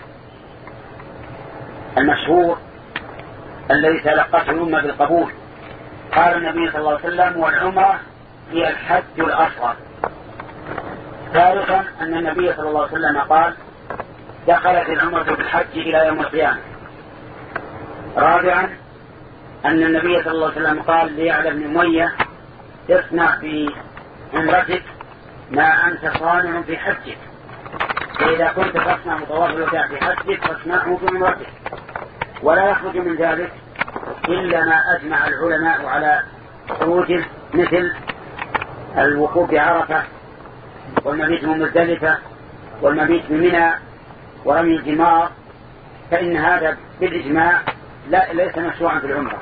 المشهور الذي تلقته الأمة بالقبول. قال النبي صلى الله عليه وسلم والعمرة هي الحج الأصغر. ثالثا أن النبي صلى الله عليه وسلم قال دخلت العمرة بالحج إلى يوم القيامة. رابعا أن النبي صلى الله عليه وسلم قال ليعلى بن أمية اصنع في عمرتك ما أنت صانع في حجك، فإذا كنت تصنع طواف الوداع في حجك فاصنعه في عمرتك، ولا يخرج من ذلك إلا ما أجمع العلماء على خروجه، مثل الوقوف بعرفة والمبيت من مزدلفة والمبيت بمنى ورمي الجمار، فإن هذا بالإجماع لا ليس مشروعا في العمرة.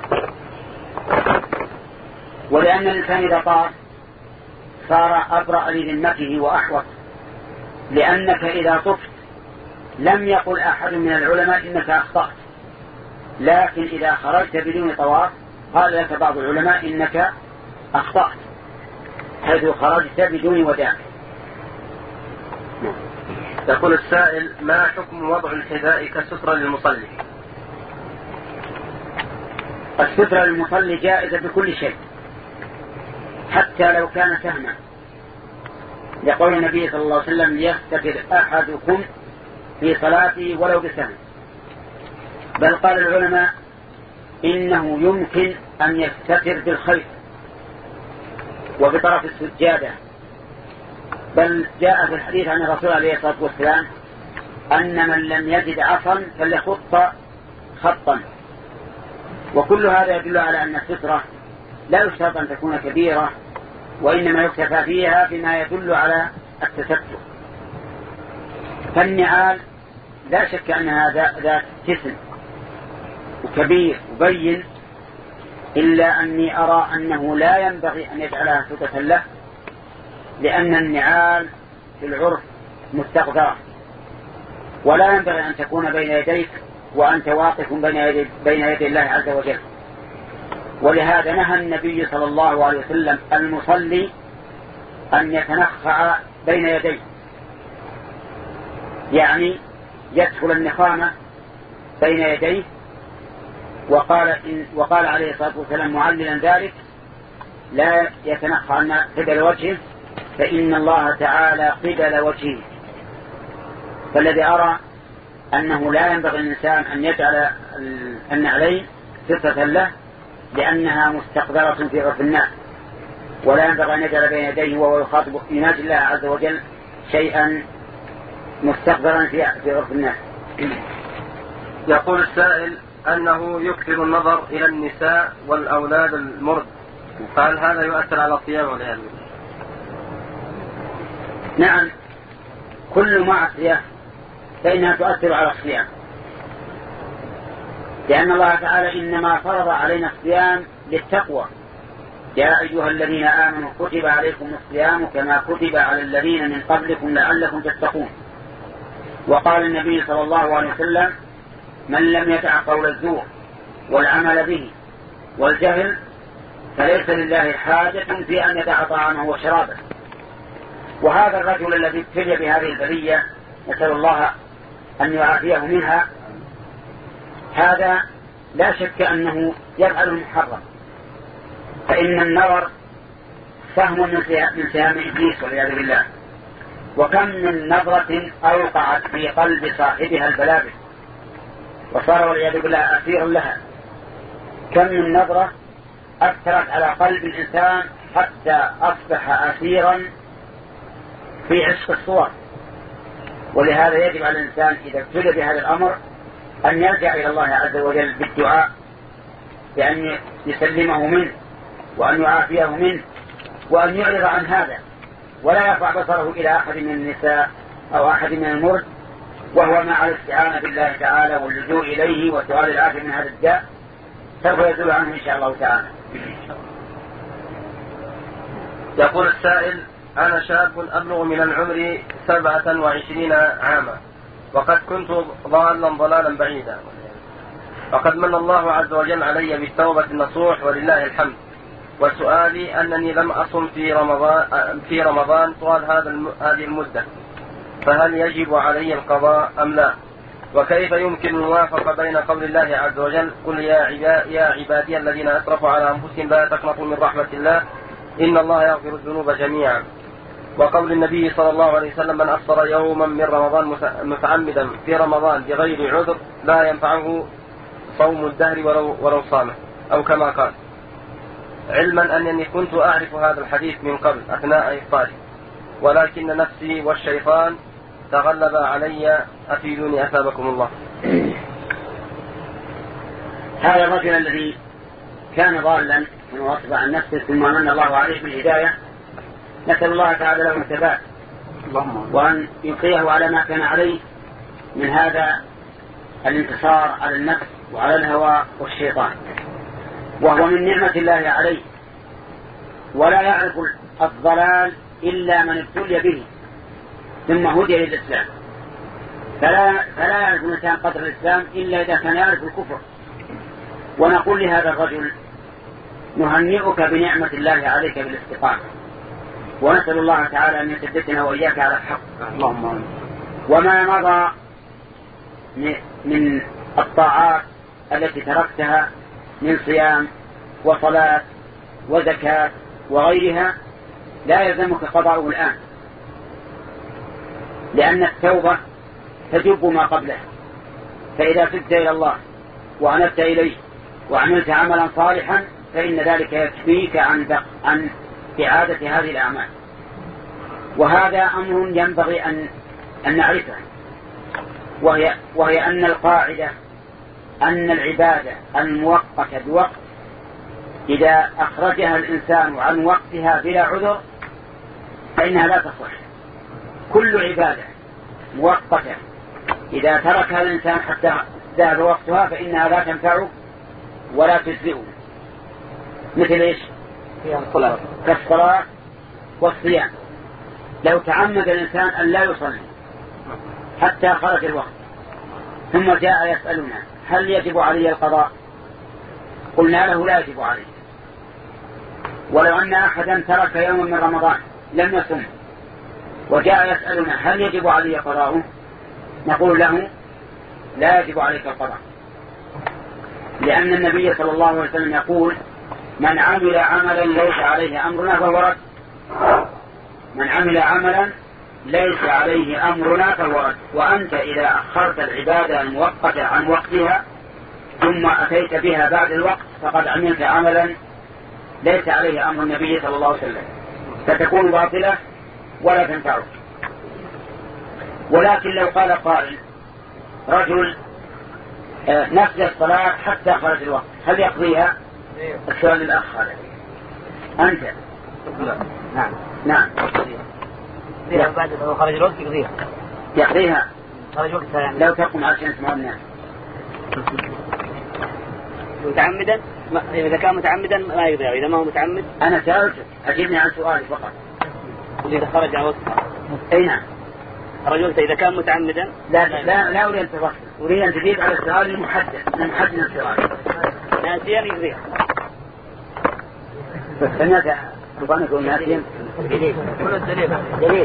ولأن الإنسان إذا طاف صار أبرأ لذمته وأحوط، لأنك إذا طفت لم يقل أحد من العلماء إنك أخطأت، لكن إذا خرجت بدون طواف قال لك بعض العلماء إنك أخطأت حيث خرجت بدون وداع. يقول السائل ما حكم وضع الحذاء كسترة للمصلي؟ السترة للمصلي جائزة بكل شيء حتى لو كان سهما، يقول النبي صلى الله عليه وسلم ليستتر أحدكم في صلاته ولو بسهم. بل قال العلماء إنه يمكن أن يستتر بالخيط وبطرف السجادة، بل جاء في الحديث عن الرسول عليه الصلاة والسلام أن من لم يجد عصا فليخط خطا. وكل هذا يدل على أن السترة لا يشترط أن تكون كبيرة، وإنما يكتفى فيها بما يدل على التستر. فالنعال لا شك أنها ذات جسم وكبير وبين، إلا أني أرى أنه لا ينبغي أن يجعلها سترة له، لأن النعال في العرف مستقذرة، ولا ينبغي أن تكون بين يديك وأنت واقف بين يدي, بين يدي الله عز وجل. ولهذا نهى النبي صلى الله عليه وسلم المصلي أن يتنخع بين يديه، يعني يدخل النخامة بين يديه. وقال, إن وقال عليه الصلاة والسلام معللا ذلك لا يتنخع قبل وجهه فإن الله تعالى قبل وجهه. فالذي أرى أنه لا ينبغي الإنسان أن يجعل النعلين سترة له، لأنها مستقذرة في عرف الناس، ولا ينبغي أن يجعل بين يديه وهو يخاطب يناجي الله عز وجل شيئا مستقذرا في عرف الناس. يقول السائل أنه يكثر النظر إلى النساء والأولاد المرض، فهل هذا يؤثر على الصيام والعياذ بالله؟ نعم، كل معصية فإنها تؤثر على الصيام، لأن الله تعالى إنما فرض علينا الصيام للتقوى. يا أيها الذين آمنوا كتب عليكم الصيام كما كتب على الذين من قبلكم لعلكم تتقون. وقال النبي صلى الله عليه وسلم من لم يدع قول الزور والعمل به والجهل فليس لله حاجة في أن يدع طعامه وشرابه. وهذا الرجل الذي ابتلي بهذه البلية نسأل الله أن يعافيه منها، هذا لا شك أنه يفعل المحرم، فإن النظر سهم من سهام إبليس والعياذ بالله. وكم من نظرة أوقعت في قلب صاحبها البلابل وصار والعياذ بالله أسيرا لها. كم من نظرة أثرت على قلب الإنسان حتى أصبح أسيرا في عشق الصور. ولهذا يجب على الإنسان إذا ابتلي بهذا الأمر أن يرجع إلى الله عز وجل بالدعاء بأن يسلمه منه وأن يعافيه منه وأن يعرض عن هذا ولا يرفع بصره إلى أحد من النساء أو أحد من المرد، وهو مع الاستعانة بالله تعالى واللجوء إليه وسؤال العافية من هذا الداء سوف يزول عنه إن شاء الله تعالى. يقول السائل: أنا شاب أبلغ من العمر سبعة وعشرين عاما، وقد كنت ضالا ضلالا بعيدا، وقد من الله عز وجل علي بالتوبة النصوح ولله الحمد، وسؤالي أنني لم أصم في رمضان في رمضان طوال هذا هذه المدة، فهل يجب علي القضاء أم لا؟ وكيف يمكن الموافقة بين قول الله عز وجل: قل يا عبادي, يا عبادي الذين أسرفوا على أنفسهم لا تقنطوا من رحمة الله إن الله يغفر الذنوب جميعا، وقول النبي صلى الله عليه وسلم: من أفطر يوما من رمضان متعمدا في رمضان بغير عذر لا ينفعه صوم الدهر ولو, ولو صامه، أو كما قال، علما أنني كنت أعرف هذا الحديث من قبل أثناء إفطاري، ولكن نفسي والشيطان تغلب علي، أفيدوني أثابكم الله. هذا الرجل الذي كان ضالا وغصب عن نفسه ثم من الله عليه بالهداية، نسأل الله تعالى له الثبات وأن يقيه على ما كان عليه من هذا الانتصار على النفس وعلى الهوى والشيطان، وهو من نعمة الله عليه، ولا يعرف الضلال إلا من ابتلي به ثم هدي للإسلام، فلا, فلا يعرف الإنسان قدر الإسلام إلا إذا كان يعرف الكفر. ونقول لهذا الرجل: نهنئك بنعمة الله عليك بالاستقامة، ونسأل الله تعالى أن يثبتنا وإياك على الحق. اللهم. وما مضى من الطاعات التي تركتها من صيام وصلاة وزكاة وغيرها لا يلزمك قضاؤه الآن، لأن التوبة تجب ما قبلها، فإذا تبت إلى الله وأنبت إليه وعملت عملا صالحا فإن ذلك يكفيك عن عن إعادة هذه الأعمال. وهذا أمر ينبغي أن أن نعرفه، وهي وهي أن القاعدة أن العبادة المؤقتة بوقت إذا أخرجها الإنسان عن وقتها بلا عذر فإنها لا تصح. كل عبادة مؤقتة إذا تركها الإنسان حتى ذهب وقتها فإنها لا تنفعه ولا تجزئه، مثل إيش؟ كالصلاة والصيام. لو تعمد الإنسان أن لا يصلي حتى خرج الوقت ثم جاء يسألنا هل يجب علي القضاء؟ قلنا له لا يجب عليه. ولو أن أحدا ترك يوما من رمضان لم يصم وجاء يسألنا هل يجب علي قضاؤه؟ نقول له لا يجب عليك القضاء، لأن النبي صلى الله عليه وسلم يقول: من عمل عملا ليس عليه أمرنا فهو رد. من عمل عملا ليس عليه أمرنا فهو رد. وأنت إذا أخرت العبادة المؤقتة عن وقتها ثم أتيت بها بعد الوقت فقد عملت عملا ليس عليه أمر النبي صلى الله عليه وسلم، فتكون باطلة ولا تنفعك. ولكن لو قال قائل: رجل نفذ الصلاة حتى خرج الوقت هل يقضيها؟ السؤال للأخ هذا. أنت؟ نعم نعم يقضيها بعد لو خرج الوقت يقضيها يقضيها خرج وقتها يعني. لو تقوم عشان اسمه الناس متعمدا ما... إذا كان متعمدا لا يقضيها، إذا ما هو متعمد. أنا سألتك أجبني عن سؤالي فقط. إذا خرج على وقتها أي نعم رجل إذا كان متعمدا لا لا لا أريد أن تفصل، أريد أن تجيب على السؤال المحدد المحدد السؤال. ناسيا يقضيها. الناس ربما يقول ناسيا دليل دليل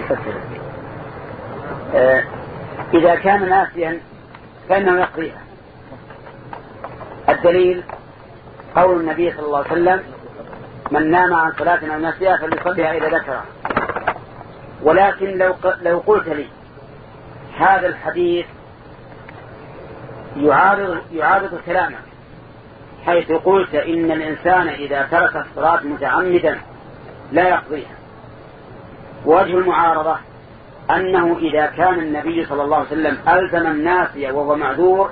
آه إذا كان ناسيا فإنه يقضيها. الدليل قول النبي صلى الله عليه وسلم: من نام عن صلاة أو نسيها فليصليها إذا ذكرها. ولكن لو لو قلت لي هذا الحديث يعارض يعارض كلامك، حيث قلت إن الإنسان إذا ترك الصلاة متعمدا لا يقضيها، وجه المعارضة أنه إذا كان النبي صلى الله عليه وسلم ألزم الناس وهو معذور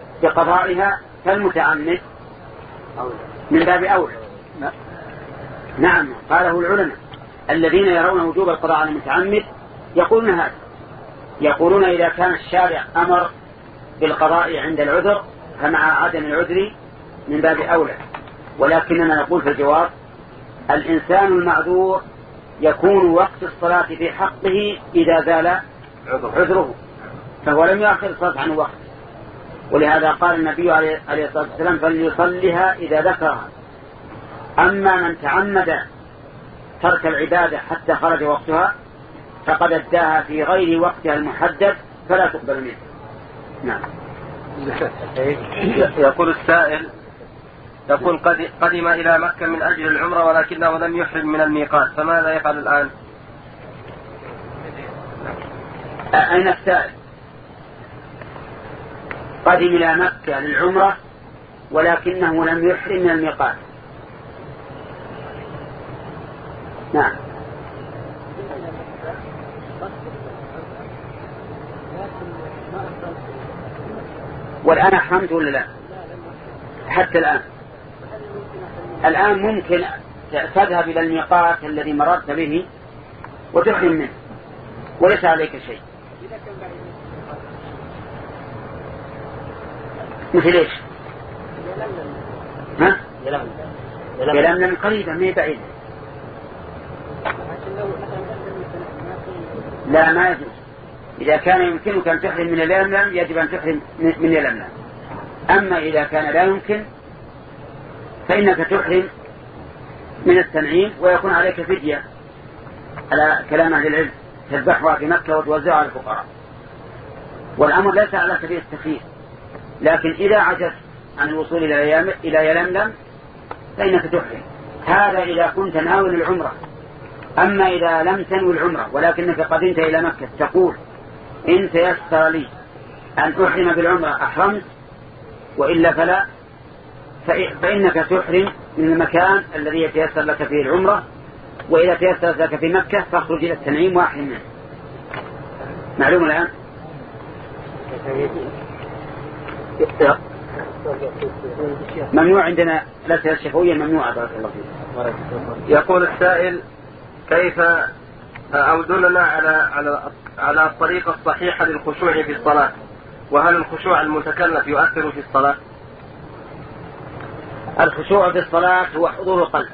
بقضائها فالمتعمد من باب أولى. نعم قاله العلماء الذين يرون وجوب القضاء على المتعمد يقولون هذا، يقولون إذا كان الشارع أمر بالقضاء عند العذر فمع عدم العذر من باب أولى. ولكننا نقول في الجواب الإنسان المعذور يكون وقت الصلاة في حقه إذا زال عذره، فهو لم يأخر الصلاة عن وقت. ولهذا قال النبي عليه الصلاة والسلام فليصليها إذا ذكرها. أما من تعمد ترك العبادة حتى خرج وقتها فقد اداها في غير وقتها المحدد فلا تقبل منه. نعم. يقول السائل يقول قدم إلى مكة من أجل العمرة ولكنه لم يحرم من الميقات، فماذا يفعل الآن؟ أين السائل؟ قدم إلى مكة للعمرة ولكنه لم يحرم من الميقات. نعم. والآن أحرمت ولا لا؟ حتى الآن الآن ممكن تذهب إلى الميقات الذي مررت به وتحرم منه وليس عليك شيء. مثل ايش؟ ها؟ يلملم قريبا ما بعيد. لا ما يجوز. إذا كان يمكنك أن تحرم من يلملم يجب أن تحرم من يلملم. أما إذا كان لا يمكن فإنك تحرم من التنعيم ويكون عليك فدية على كلام أهل العلم تذبحها في مكة وتوزعها على الفقراء. والأمر ليس على سبيل التخيير، لكن إذا عجزت عن الوصول إلى يلملم فإنك تحرم. هذا إذا كنت ناوي العمرة. أما إذا لم تنوي العمرة ولكنك قدمت إلى مكة تقول إن تيسر لي أن أحرم بالعمرة أحرمت وإلا فلا، فإنك تحرم من المكان الذي يتيسر لك فيه العمرة، وإذا تيسر لك في مكة فاخرج إلى التنعيم وأحرم منه. معلوم الآن؟ ممنوع عندنا الأسئلة الشفوية ممنوعة بارك الله فيك. يقول السائل كيف أو دلنا على على على الطريقة الصحيحة للخشوع في الصلاة، وهل الخشوع المتكلف يؤثر في الصلاة؟ الخشوع في الصلاة هو حضور القلب،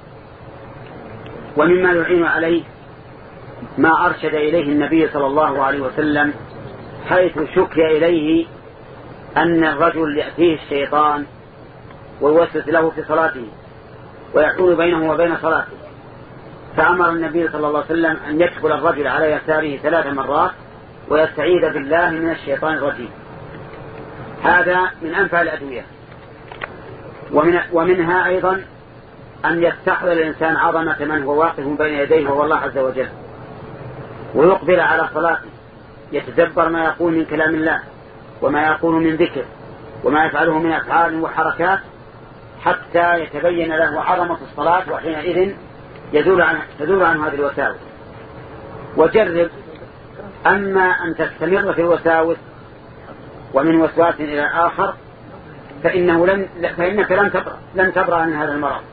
ومما يعين عليه ما أرشد إليه النبي صلى الله عليه وسلم حيث شكي إليه أن الرجل يأتيه الشيطان ويوسوس له في صلاته ويحول بينه وبين صلاته، فأمر النبي صلى الله عليه وسلم أن يدخل الرجل على يساره ثلاث مرات ويستعيذ بالله من الشيطان الرجيم. هذا من أنفع الأدوية. ومن ومنها أيضا أن يستحضر الإنسان عظمة من هو واقف بين يديه وهو الله عز وجل، ويقبل على صلاته يتدبر ما يقول من كلام الله وما يقول من ذكر وما يفعله من أفعال وحركات حتى يتبين له عظمة الصلاة، وحينئذ يزول عن تزول عن هذه الوساوس. وجرب أما أن تستمر في الوساوس ومن وسواس إلى آخر فإنه لن فإنك لن تبرأ لن تبرأ من هذا المرض.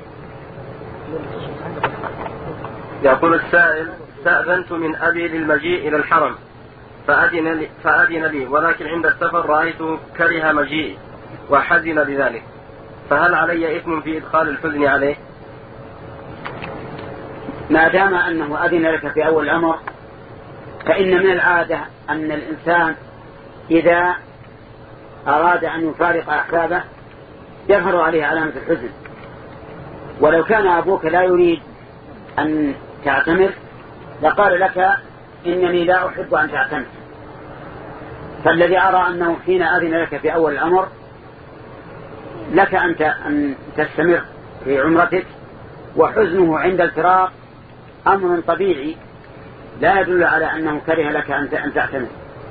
يقول السائل استأذنت من أبي للمجيء إلى الحرم فأذن لي, فأذن لي ولكن عند السفر رأيته كره مجيئي وحزن بذلك، فهل علي إثم في إدخال الحزن عليه؟ ما دام أنه أذن لك في أول الأمر فإن من العادة أن الإنسان إذا أراد أن يفارق أحبابه يظهر عليه علامة الحزن. ولو كان أبوك لا يريد أن تعتمر لقال لك إنني لا أحب أن تعتمر. فالذي أرى أنه حين أذن لك في أول الأمر لك أن تستمر في عمرتك، وحزنه عند الفراق أمر طبيعي لا يدل على أنه كره لك أن تعتمر.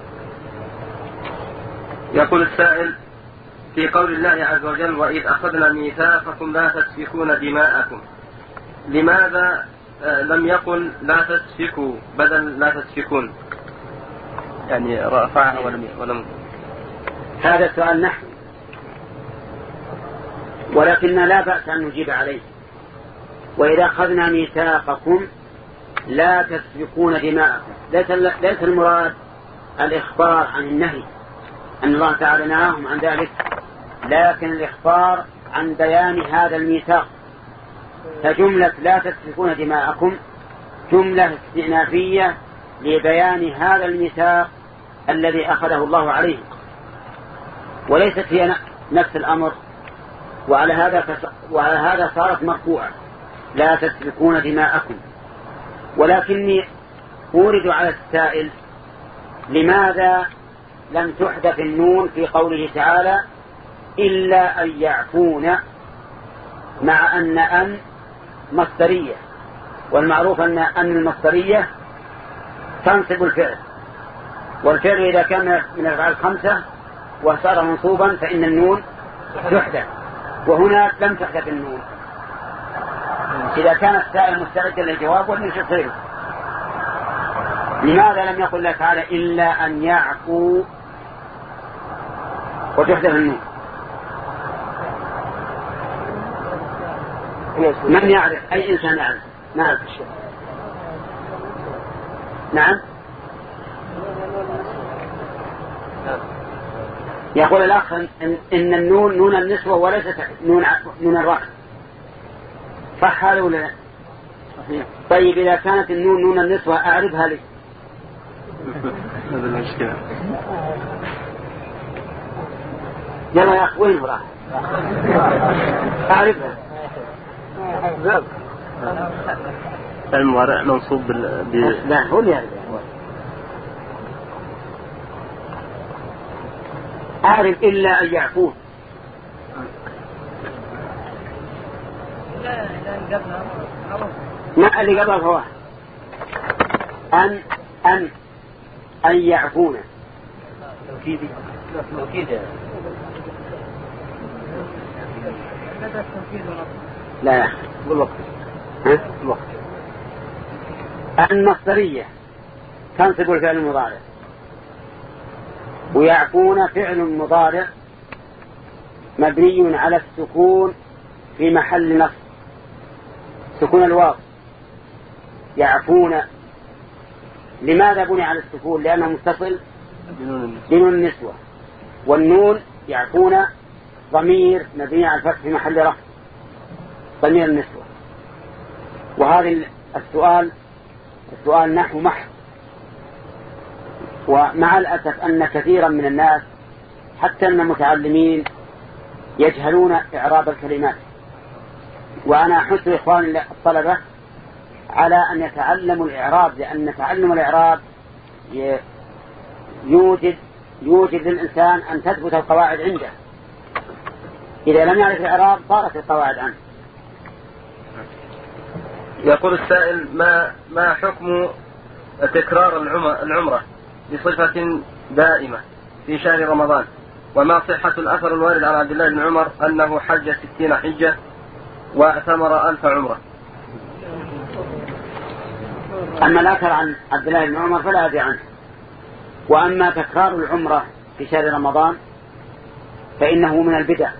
يقول السائل في قول الله عز وجل وإذ أخذنا ميثاقكم لا تسفكون دماءكم، لماذا لم يقل لا تسفكوا بدل لا تسفكون؟ يعني رفعها ولم ولم هذا سؤال نحن، ولكن لا بأس أن نجيب عليه. وإذا أخذنا ميثاقكم لا تسفكون دماءكم. ليس المراد الإخبار عن النهي أن الله تعالى نهاهم عن ذلك، لكن الإخبار عن بيان هذا الميثاق. فجملة لا تسفكون دماءكم جملة استئنافية لبيان هذا الميثاق الذي أخذه الله عليه، وليست هي نفس الأمر، وعلى هذا وعلى هذا صارت مرفوعة لا تسفكون دماءكم. ولكني أورد على السائل لماذا لم تحدث النون في قوله تعالى إلا أن يعفون، مع أن أن مصدرية، والمعروف أن أن المصدرية تنصب الفعل، والفعل إذا كان من الأفعال الخمسة وصار منصوبا فإن النون تحدث، وهنا لم تحدث النون. إذا كان السائل مستعدا للجواب وليس غيره، لماذا لم يقل الله تعالى إلا أن يعفو وتحدث النون؟ من يعرف؟ أي إنسان يعرف؟ نعم نعم. يقول الأخ إن, إن النون نون النسوة وليست نون, نون الرفع، صح هذا ولا لا؟ طيب إذا كانت النون نون النسوة أعرفها لي. هذا المشكلة. يلا يا أخ وين فراه أعرفها؟ المضارع منصوب بال ب... لا هو اللي يعرف. أعرف إلا أن يعفون. ما اللي قبل هو أن أن أن يعفون. توكيدي توكيدي لا يا أخي بالوقت ها الوقت. المصدرية تنصب الفعل المضارع، ويعفون فعل مضارع مبني على السكون في محل نصب، سكون الواو. يعفون لماذا بني على السكون؟ لأنه متصل بنون النسوة، والنون يعفون ضمير مبني على الفتح في محل رفع ضمير النسوة. وهذا السؤال السؤال نحو محض، ومع الأسف أن كثيرا من الناس حتى أن المتعلمين يجهلون إعراب الكلمات. وأنا أحث إخواني الطلبة على أن يتعلموا الإعراب، لأن تعلم الإعراب يوجد يوجد للإنسان أن تثبت القواعد عنده. إذا لم يعرف الإعراب صارت القواعد عنه. يقول السائل ما ما حكم تكرار العمرة بصفة دائمة في شهر رمضان، وما صحة الأثر الوارد عن عبد الله بن عمر أنه حج ستين حجة واعتمر ألف عمرة؟ أما الأثر عن عبد الله بن عمر فلا أدري عنه. وأما تكرار العمرة في شهر رمضان فإنه من البدع،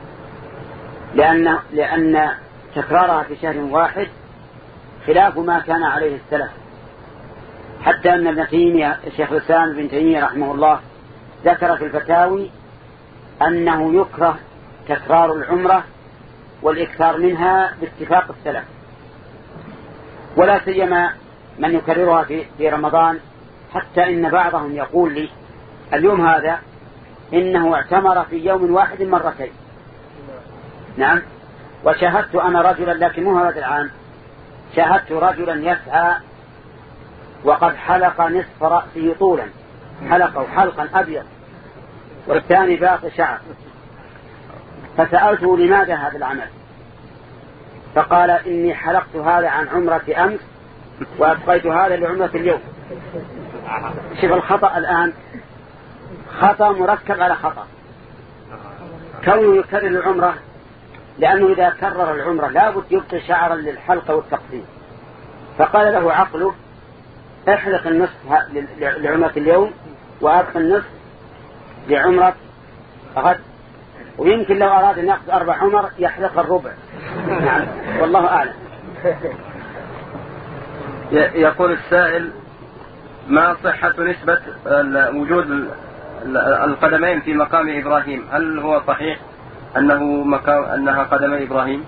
لأن لأن تكرارها في شهر واحد خلاف ما كان عليه السلف. حتى أن ابن تيمية الشيخ الإسلام بن تيمية رحمه الله ذكر في الفتاوي أنه يكره تكرار العمرة والإكثار منها باتفاق السلف، ولا سيما من يكررها في في رمضان. حتى إن بعضهم يقول لي اليوم هذا إنه اعتمر في يوم واحد مرتين. نعم. وشاهدت أنا رجلا، لكن مو هذا العام، شاهدت رجلا يسعى وقد حلق نصف رأسه طولا، حلقه حلقا أبيض والثاني باقي شعر. فسألته لماذا هذا العمل؟ فقال إني حلقت هذا عن عمرة أمس وأبقيت هذا لعمرة اليوم. شوف الخطأ الآن، خطأ مركب على خطأ. كونه يكرر العمرة، لأنه إذا كرر العمرة لابد يبقي شعرا للحلقة والتقسيم. فقال له عقله احلق النصف لعمرة اليوم وأبقى النصف لعمرة غد، ويمكن لو أراد أن يأخذ أربع عمر يحلق الربع. نعم والله أعلم. يقول السائل: ما صحة نسبة وجود القدمين في مقام إبراهيم؟ هل هو صحيح أنه مقام أنها قدمي إبراهيم؟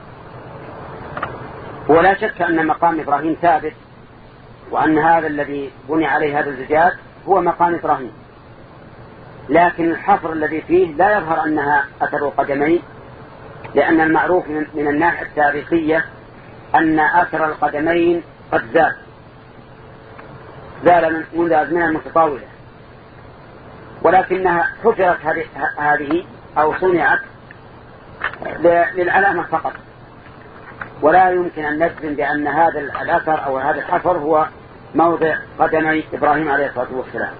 ولا شك أن مقام إبراهيم ثابت، وأن هذا الذي بني عليه هذا الزجاج هو مقام إبراهيم، لكن الحفر الذي فيه لا يظهر أنها أثر قدمين، لأن المعروف من الناحية التاريخية أن أثر القدمين قد زال زال منذ أزمنة متطاولة، ولكنها حفرت هذه أو صنعت للعلامة فقط، ولا يمكن أن نجزم بأن هذا الأثر أو هذا الحفر هو موضع قدمي إبراهيم عليه الصلاة والسلام.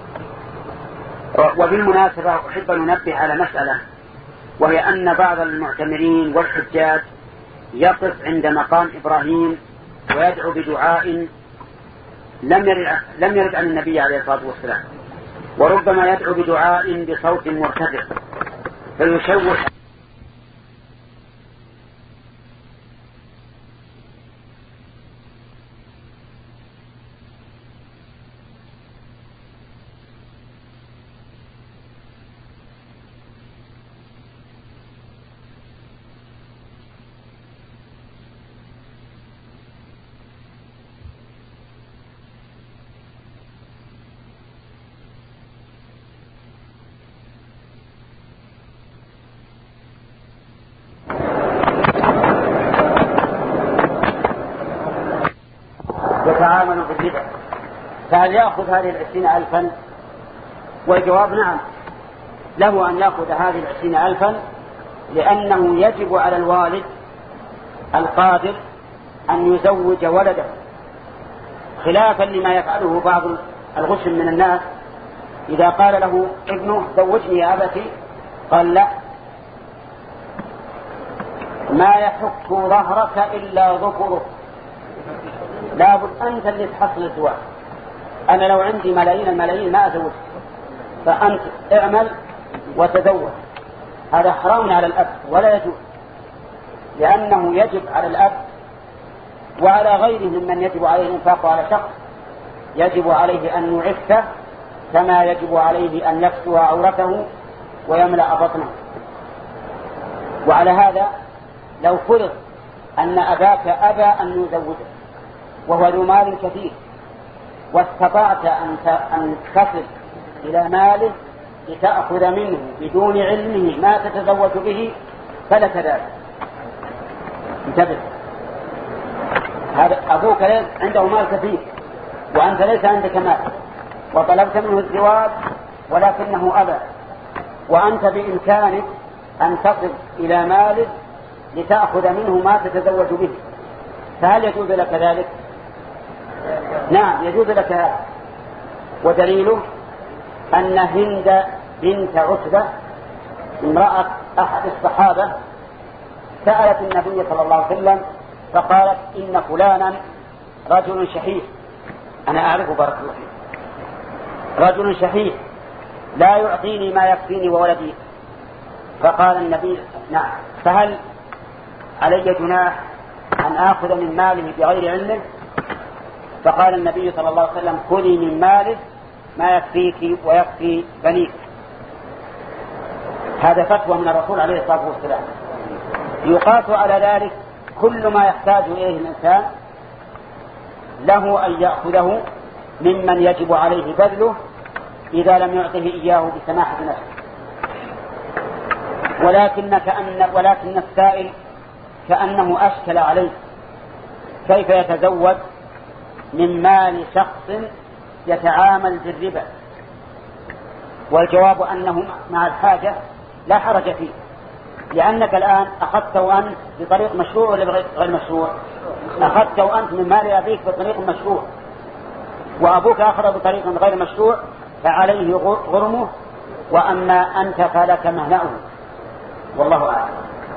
وبالمناسبة أحب أن ننبه على مسألة، وهي أن بعض المعتمرين والحجاج يقف عند مقام إبراهيم ويدعو بدعاء لم يرد لم يرد عن النبي عليه الصلاة والسلام، وربما يدعو بدعاء بصوت مرتفع فيشوش. يتعامل بالربا، فهل يأخذ هذه العشرين ألفا؟ والجواب نعم، له أن يأخذ هذه العشرين ألفا، لأنه يجب على الوالد القادر أن يزوج ولده، خلافا لما يفعله بعض الغش من الناس. إذا قال له ابنه زوجني يا أبتي، قال لا، ما يحك ظهرك إلا ذكره، لابد أنت اللي تحصل الزواج، أنا لو عندي ملايين الملايين ما أزوج، فأنت اعمل وتزوج. هذا حرام على الأب ولا يجوز، لأنه يجب على الأب وعلى غيره ممن يجب عليه الإنفاق على شخص، يجب عليه أن يعفه كما يجب عليه أن يكسو عورته ويملأ بطنه. وعلى هذا لو فرض أن أباك أبى أن يزوجك وهو ذو مال كثير، واستطعت أن تصل إلى ماله لتأخذ منه بدون علمه ما تتزوج به، فلك ذلك. انتبه، هذا أبوك عنده مال كثير وأنت ليس عندك مال، وطلبت منه الزواج ولكنه أبى، وأنت بإمكانك أن تصل إلى ماله لتأخذ منه ما تتزوج به، فهل يجوز لك ذلك؟ نعم يجوز لك هذا. ودليله أن هند بنت عتبة امرأة أحد الصحابة سألت النبي صلى الله عليه وسلم فقالت إن فلانا رجل شحيح، أنا أعرف بارك الله فيك، رجل شحيح لا يعطيني ما يكفيني وولدي. فقال النبي نعم، فهل علي جناح أن آخذ من ماله بغير علمه؟ فقال النبي صلى الله عليه وسلم خذي من ماله ما يكفيك ويكفي بنيك. هذا فتوى من الرسول عليه الصلاة والسلام. يقاس على ذلك كل ما يحتاج إليه الإنسان له أن يأخذه ممن يجب عليه بذله إذا لم يعطه إياه بسماحة نفسه. ولكن, كأن ولكن السائل كأنه أشكل عليه كيف يتزوج من مال شخص يتعامل بالربا، والجواب أنه مع الحاجة لا حرج فيه، لأنك الآن أخذته أنت بطريق مشروع ولا غير مشروع؟ أخذته أنت من مال أبيك بطريق مشروع، وأبوك أخذ بطريق غير مشروع فعليه غرمه، وأما أنت فلك مهنأه، والله أعلم.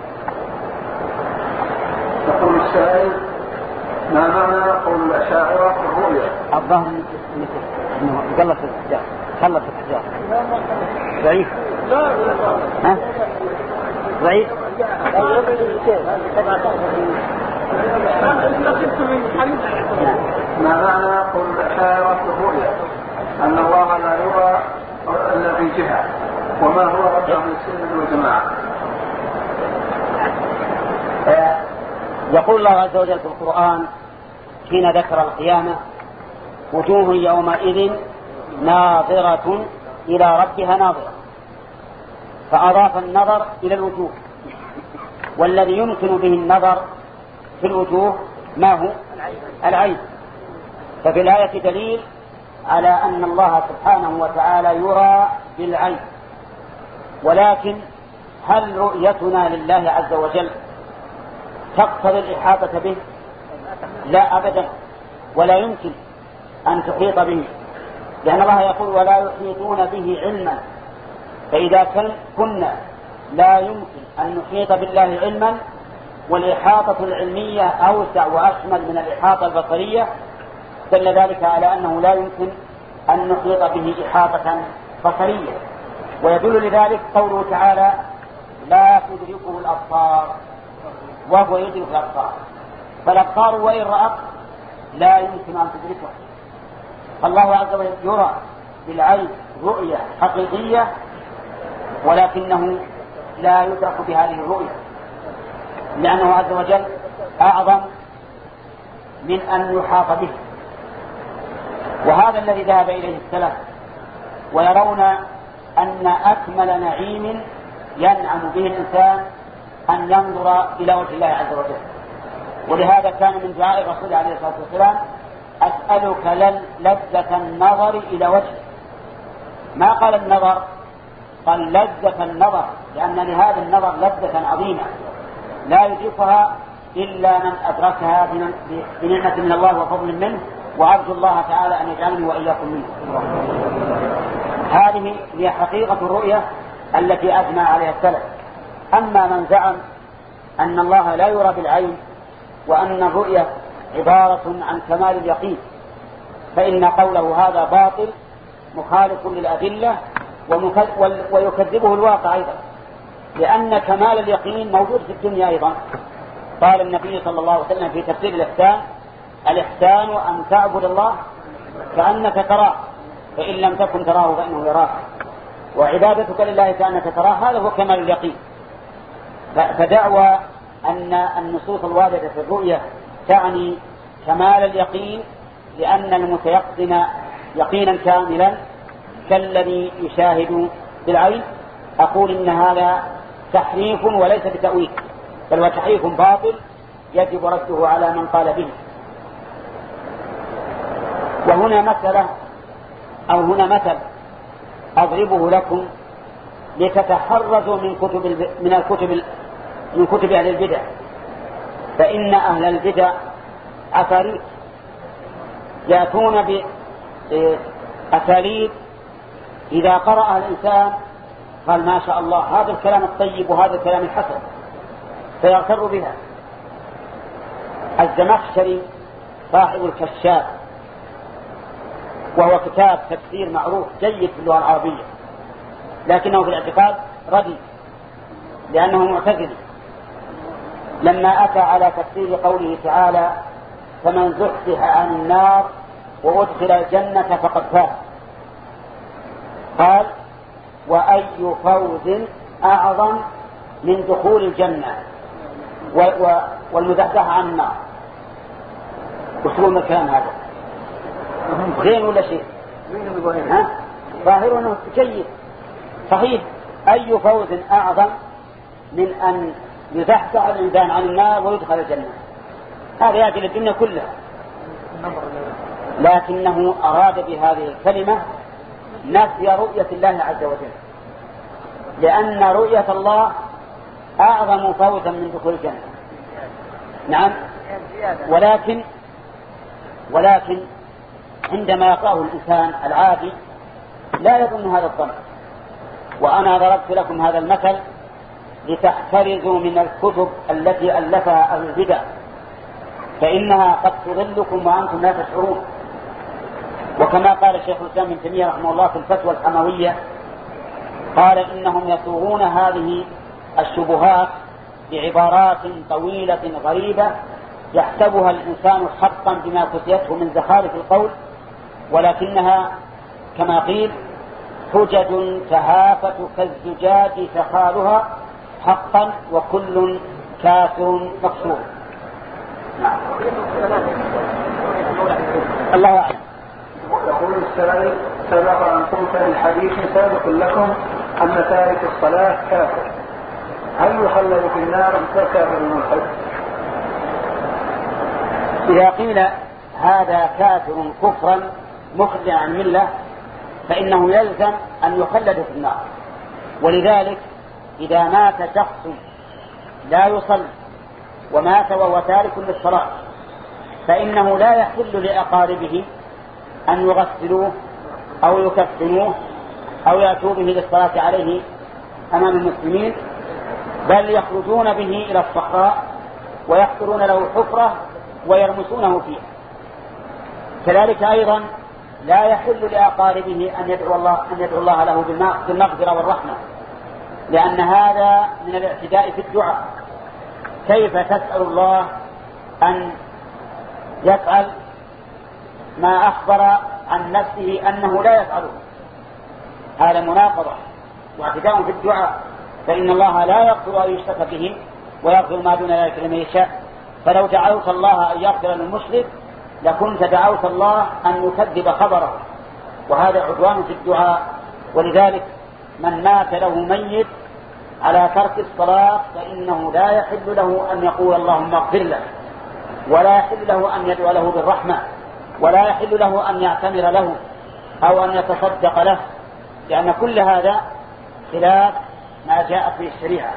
يقول السائل ما معنى قول الأشاعرة في الرؤيا؟ الظهر أنه قلت الحجار، خلت الحجار ضعيف. ها؟ ضعيف. ما معنى قول الأشاعرة الرؤيا أن الله لا يرى إلا في جهة، وما هو رد عن السنة والجماعة؟ يقول الله عز وجل في القرآن حين ذكر القيامة: وجوه يومئذ ناظرة إلى ربها ناظرة، فأضاف النظر إلى الوجوه، والذي يمكن به النظر في الوجوه ما هو العين. ففي الآية دليل على أن الله سبحانه وتعالى يرى بالعين، ولكن هل رؤيتنا لله عز وجل تقتضي الإحاطة به؟ لا أبدا، ولا يمكن أن تحيط به، لأن الله يقول: ولا يحيطون به علما. فإذا كنا لا يمكن أن نحيط بالله علما، والإحاطة العلمية أوسع وأشمل من الإحاطة البصرية، دل ذلك على أنه لا يمكن أن نحيط به إحاطة بصرية. ويدل لذلك قوله تعالى: لا تدركه الأبصار وهو يدرك الأبصار. فالأبصار وإن رأت لا يمكن أن تدركه. الله عز وجل يرى بالعين رؤية حقيقية، ولكنه لا يدرك بهذه الرؤية، لأنه عز وجل أعظم من أن يحاط به. وهذا الذي ذهب إليه السلف، ويرون أن أكمل نعيم ينعم به الإنسان أن ينظر إلى وجه الله عز وجل. ولهذا كان من دعاء الرسول عليه الصلاة والسلام: أسألك لذة النظر إلى وجهك. ما قال النظر، قال لذة النظر، لأن لهذا النظر لذة عظيمة لا يدركها إلا من أدركها بنعمة من الله وفضل منه، وأرجو الله تعالى أن يجعلني وإياكم منه. هذه هي حقيقة الرؤية التي أجمع عليها السلف. أما من زعم أن الله لا يرى بالعين وأن الرؤية عبارة عن كمال اليقين، فإن قوله هذا باطل مخالف للأدلة ويكذبه الواقع أيضا، لأن كمال اليقين موجود في الدنيا أيضا. قال النبي صلى الله عليه وسلم في تفسير الإحسان: الإحسان أن تعبد الله كأنك تراه، فإن لم تكن تراه فإنه يراك، وعبادتك لله كأنك تراه، هذا هو كمال اليقين. فدعوى أن النصوص الواردة في الرؤية تعني كمال اليقين، لأن المتيقن يقينا كاملا كالذي يشاهد بالعين، أقول إن هذا تحريف وليس بتأويل، بل هو تحريف باطل يجب رده على من قال به. وهنا مسألة أو هنا مثل أضربه لكم لتتحرزوا من كتب من الكتب من كتب أهل البدع، فإن أهل البدع عفاريت يأتون بأساليب إذا قرأ الإنسان قال: ما شاء الله، هذا الكلام الطيب وهذا الكلام الحسن، فيغتر بها. الزمخشري صاحب الكشاف، وهو كتاب تفسير معروف جيد في اللغة العربية، لكنه في الاعتقاد رديء لأنه معتزلي. لما أتى على تفسير قوله تعالى: فمن زحزح عن النار وأدخل الجنة فقد فاز، قال: وأي فوز أعظم من دخول الجنة والمزحزح عن النار. وشو الكلام هذا؟ زين ولا شيء؟ ها؟ ظاهر أنه جيد صحيح. أي فوز أعظم من أن يزحزح الإنسان عن النار ويدخل الجنة؟ هذا يأتي للدنيا كلها، لكنه أراد بهذه الكلمة نفي رؤية الله عز وجل، لأن رؤية الله أعظم فوزا من دخول الجنة. نعم، ولكن ولكن عندما يقرأه الإنسان العادي لا يظن هذا الظن. وأنا ضربت لكم هذا المثل لتحترزوا من الكتب التي ألفها أهل البدع، فإنها قد تضلكم وأنتم لا تشعرون. وكما قال الشيخ الإسلام ابن تيمية رحمه الله في الفتوى الحموية، قال: إنهم يصوغون هذه الشبهات بعبارات طويلة غريبة يحسبها الإنسان حقا بما كتيته من زخارف القول، ولكنها كما قيل حجج تهافت كالزجاج تخالها حقا وكل كافر مكسور. نعم. الله أعلم. يقول السائل: سبق أن قلت الحديث سابق لكم أن تارك الصلاة كافر، هل يخلد في النار كافر ملحد؟ إذا قيل هذا كافر كفرا مخرجا عن الملة فإنه يلزم أن يخلد في النار. ولذلك إذا مات شخص لا يصلي ومات وهو تارك للصلاة فإنه لا يحل لأقاربه أن يغسلوه أو يكفنوه أو يأتوا به للصلاة عليه أمام المسلمين، بل يخرجون به إلى الصحراء ويحفرون له حفرة ويرمسونه فيها. كذلك أيضا لا يحل لأقاربه أن يدعو الله, أن يدعو الله له بالمغفرة والرحمة، لأن هذا من الاعتداء في الدعاء. كيف تسأل الله أن يفعل ما أخبر عن نفسه أنه لا يفعله؟ هذا مناقضة واعتداء في الدعاء، فإن الله لا يغفر أن يشرك به ويغفر ما دون ذلك لمن يشاء. فلو دعوت الله أن يغفر للمشرك لكنت دعوت الله أن يكذب خبره، وهذا عدوان في الدعاء. ولذلك من مات له ميت على ترك الصلاة فإنه لا يحل له أن يقول اللهم اغفر له، ولا يحل له أن يدعو له بالرحمة، ولا يحل له أن يعتمر له أو أن يتصدق له، لأن كل هذا خلاف ما جاء في الشريعة.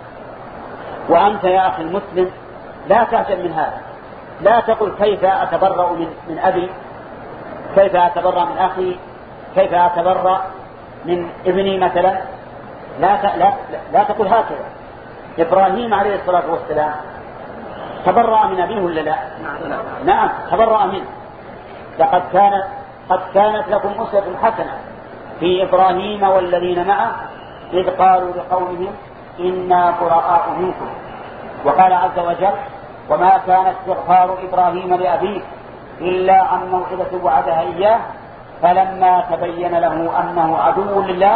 وأنت يا أخي المسلم لا تهجم من هذا، لا تقل كيف أتبرأ من, من أبي، كيف أتبرأ من أخي، كيف أتبرأ من ابني مثلا. لا, لا, لا, لا تقل هكذا. إبراهيم عليه الصلاة والسلام تبرأ من أبيه ولا لا؟ نعم تبرأ منه. لقد كانت قد كانت لكم أسوة حسنة في إبراهيم والذين معه إذ قالوا لقومهم إنا براء منكم. وقال عز وجل: وما كان استغفار إبراهيم لأبيه إلا عن موعظة وعدها إياه فلما تبين له أنه عدو لله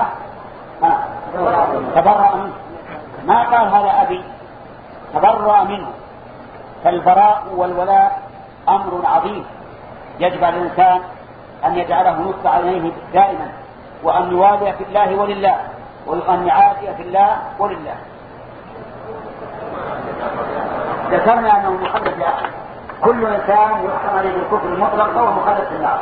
تبرأ منه. ما قال هذا أبي، تبرأ منه. فالبراء والولاء أمر عظيم يجب على الإنسان أن يجعله نصب عينيه دائما، وأن يوالي في الله ولله، وأن يعادي في الله ولله. ذكرنا أنه مخلد يا أخي، كل إنسان يحكم عليه بالكفر المطلق فهو مخلد في النار.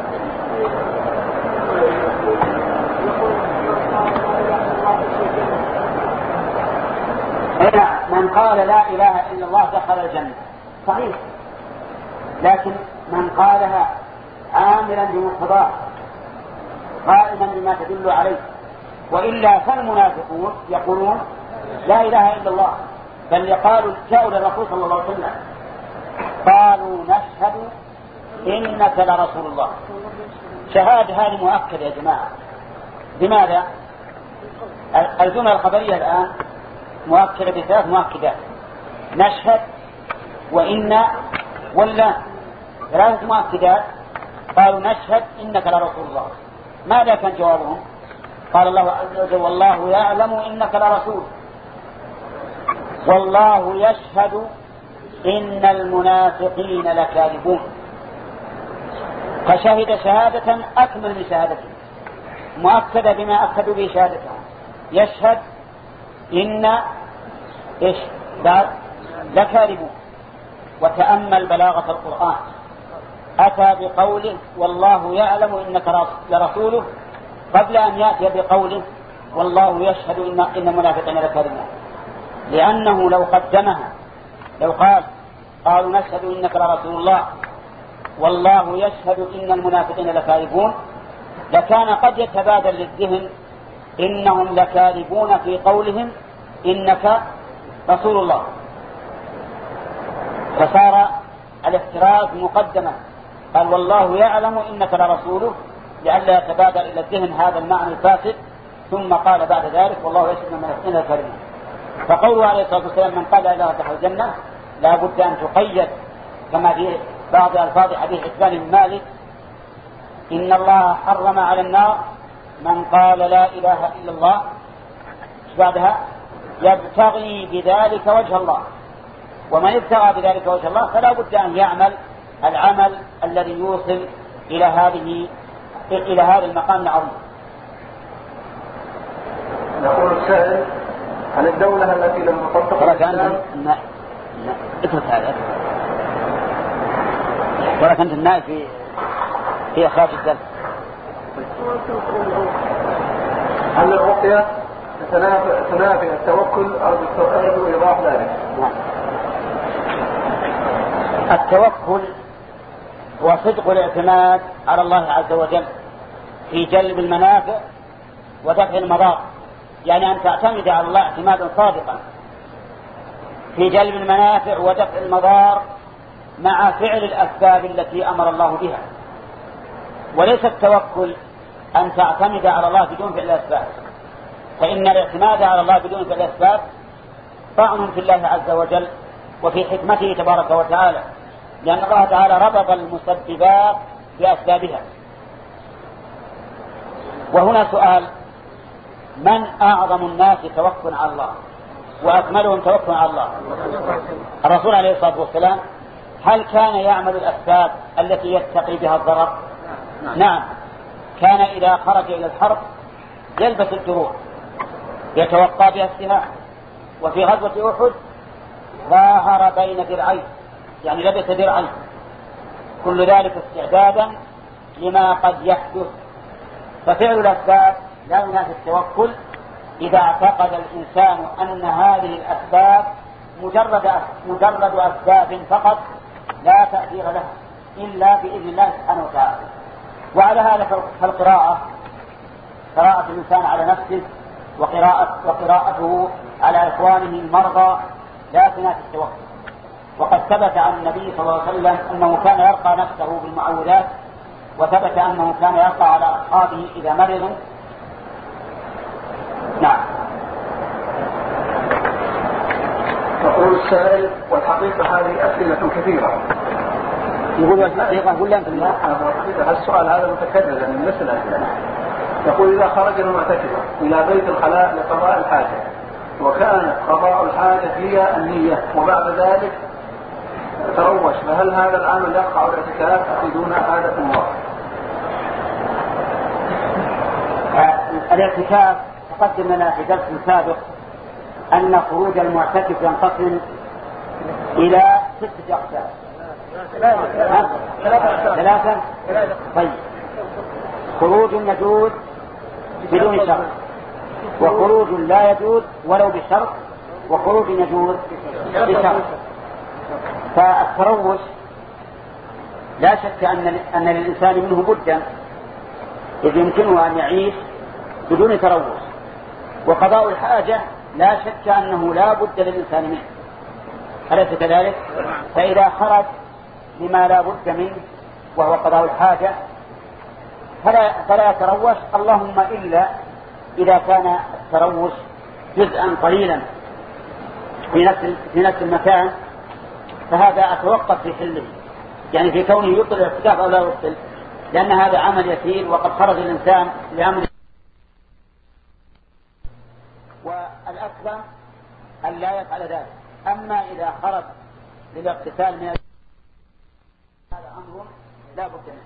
من قال لا إله إلا الله دخل الجنة صحيح، لكن من قالها عاملا بمقتضاه قائما بما تدل عليه، وإلا فالمنافقون يقولون لا إله إلا الله، بل قالوا جاءوا للرسول صلى الله عليه وسلم قالوا نشهد إنك لرسول الله. شهادة هذه مؤكدة يا جماعة. لماذا؟ الجملة الخبرية الآن مؤكدة بثلاث مؤكدات: نشهد وإن ولا. ثلاثة مؤكدات. قالوا نشهد إنك لرسول الله. ماذا كان جوابهم؟ قال الله عز وجل: والله يعلم إنك لرسول، والله يشهد إن المنافقين لكاذبون. فشهد شهادة أكمل من شهادته، مؤكدة بما أكدوا به شهادته. يشهد إن إيش بعد لكاذبون. وتأمل بلاغة القرآن، أتى بقوله والله يعلم إنك لرسوله قبل أن يأتي بقوله والله يشهد إن إن المنافقين لكاذبون، لأنه لو قدمها لو قال قالوا نشهد إنك لرسول الله والله يشهد إن المنافقين لكاذبون لكان قد يتبادر للذهن إنهم لكاذبون في قولهم إنك رسول الله، فصار الافتراض مقدما. قال والله يعلم إنك لرسوله لئلا يتبادر إلى الذهن هذا المعنى الفاسد، ثم قال بعد ذلك والله يشهد إن المنافقين لكاذبون. فقوله عليه الصلاة والسلام من قال لا إله إلا الله دخل الجنة لا بد أن تقيد كما في بعض ألفاظ حديث عتبان بن مالك: إن الله حرم على النار من قال لا إله إلا الله بعدها يبتغي بذلك وجه الله، ومن ابتغى بذلك وجه الله فلا بد أن يعمل العمل الذي يوصل إلى هذه إلى هذا المقام العظيم. يقول السائل: هل الدولة التي لم تطبق الإسلام اترك هذا ولكن أنت النائب في في إخراج الدم. هل الرقية تنافي التوكل أو بالتوكل إيضاح ذلك؟ التوكل هو صدق الاعتماد على الله عز وجل في جلب المنافع ودفع المضار، يعني أن تعتمد على الله اعتمادا صادقا في جلب المنافع ودفع المضار مع فعل الأسباب التي أمر الله بها، وليس التوكل أن تعتمد على الله بدون فعل الأسباب، فإن الاعتماد على الله بدون فعل الأسباب طعن في الله عز وجل وفي حكمته تبارك وتعالى، لأن الله تعالى ربط المسببات بأسبابها. وهنا سؤال: من أعظم الناس توكلا على الله وأكملهم توكلا على الله؟ الرسول عليه الصلاة والسلام هل كان يعمل الأسباب التي يتقي بها الضرر؟ نعم، كان إذا خرج إلى الحرب يلبس الدروع يتوقى بها السلاح، وفي غزوة أحد ظاهر بين درعين، يعني لبس درعين، كل ذلك استعدادا لما قد يحدث. ففعل الأسباب لا ينافي التوكل إذا اعتقد الإنسان أن هذه الأسباب مجرد مجرد أسباب فقط لا تأثير لها إلا بإذن الله سبحانه وتعالى. وعلى هذا فالقراءة قراءة الإنسان على نفسه وقراءة وقراءته على إخوانه المرضى لا تنافي التوكل. وقد ثبت عن النبي صلى الله عليه وسلم أنه كان يرقى نفسه بالمعوذات، وثبت أنه كان يرقى على أصحابه إذا مرضوا. نعم. يقول السائل: والحقيقة هذه أسئلة كثيرة. يقول الحقيقة ولا أنت؟ الحقيقة السؤال هذا متكرر من مثل الأسئلة. يقول: إذا خرج المعتكف إلى بيت الخلاء لقضاء الحاجة، وكان قضاء الحاجة هي النية وبعد ذلك تروش، فهل هذا العمل يقع الاعتكاف أفيدون هذا الله؟ الاعتكاف تقدم لنا في درس سابق أن خروج المعتكف ينقسم إلى ستة أقسام. ثلاثة. طيب، خروج يجوز بدون شرط، وخروج لا يجوز ولو بشرط، وخروج يجوز بشرط. فالتروش لا شك أن أن للإنسان منه بدا، إذ يمكنه أن يعيش بدون تروش. وقضاء الحاجة لا شك أنه لا بد للإنسان منه، أليس كذلك؟ فإذا خرج لما لا بد منه وهو قضاء الحاجة فلا, فلا يتروش، اللهم إلا إذا كان التروش جزءا قليلا في نفس في نفس المكان، فهذا أتوقف في حله، يعني في كونه يبطل الاعتكاف أو لا يبطل، لأن هذا عمل يسير وقد خرج الإنسان لعمل. والأكثر أن لا يفعل ذلك. أما إذا خرج للاغتسال من هذا أمر لا بد منه.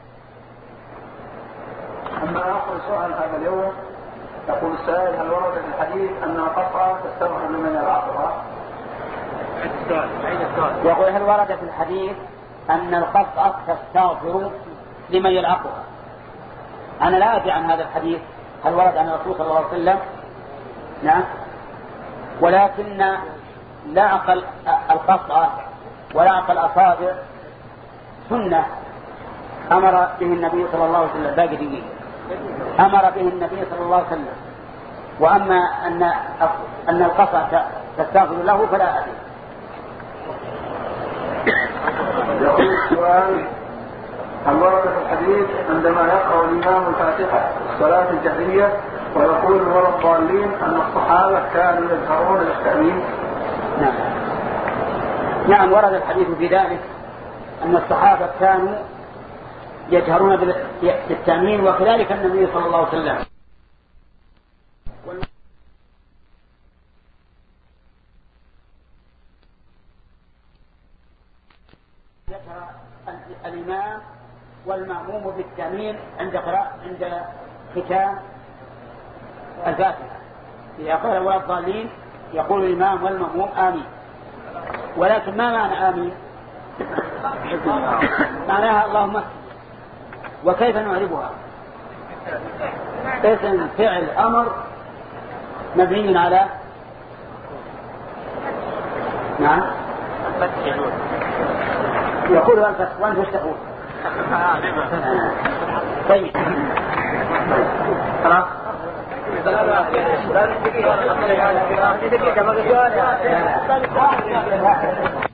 أما آخر سؤال هذا اليوم، يقول السائل: هل ورد في الحديث أن القطعة تستغفر لمن يلعقها؟ يقول: هل ورد في الحديث أن القطعة تستغفر لمن يلعقها؟ أنا لا أدري عن هذا الحديث هل ورد عن الرسول صلى الله عليه وسلم. نعم، ولكن لعق القطعة ولعق الأصابع سنة أمر به النبي صلى الله عليه وسلم، باقي دقيقة أمر به النبي صلى الله عليه وسلم. وأما أن أن القطعة تستغفر له فلا أدري. يقول السؤال: هل ورد في الحديث عندما يقرأ الإمام الفاتحة الصلاة الجهرية ويقول ولا الضالين أن الصحابة كانوا يجهرون للتأمين؟ نعم، نعم ورد الحديث في ذلك، أن الصحابة كانوا يجهرون بالتأمين، وكذلك النبي صلى الله عليه وسلم. ذكر الإمام والمأموم بالتأمين عند قراءة عند ختام الفاتحة. إذا قال ولا الضالين يقول الإمام والمأموم آمين. ولكن ما معنى آمين؟ معناها اللهم. وكيف نعربها؟ اسم فعل أمر مبني على نعم يقول الفتح وانت ايش تقول؟ طيب خلاص لا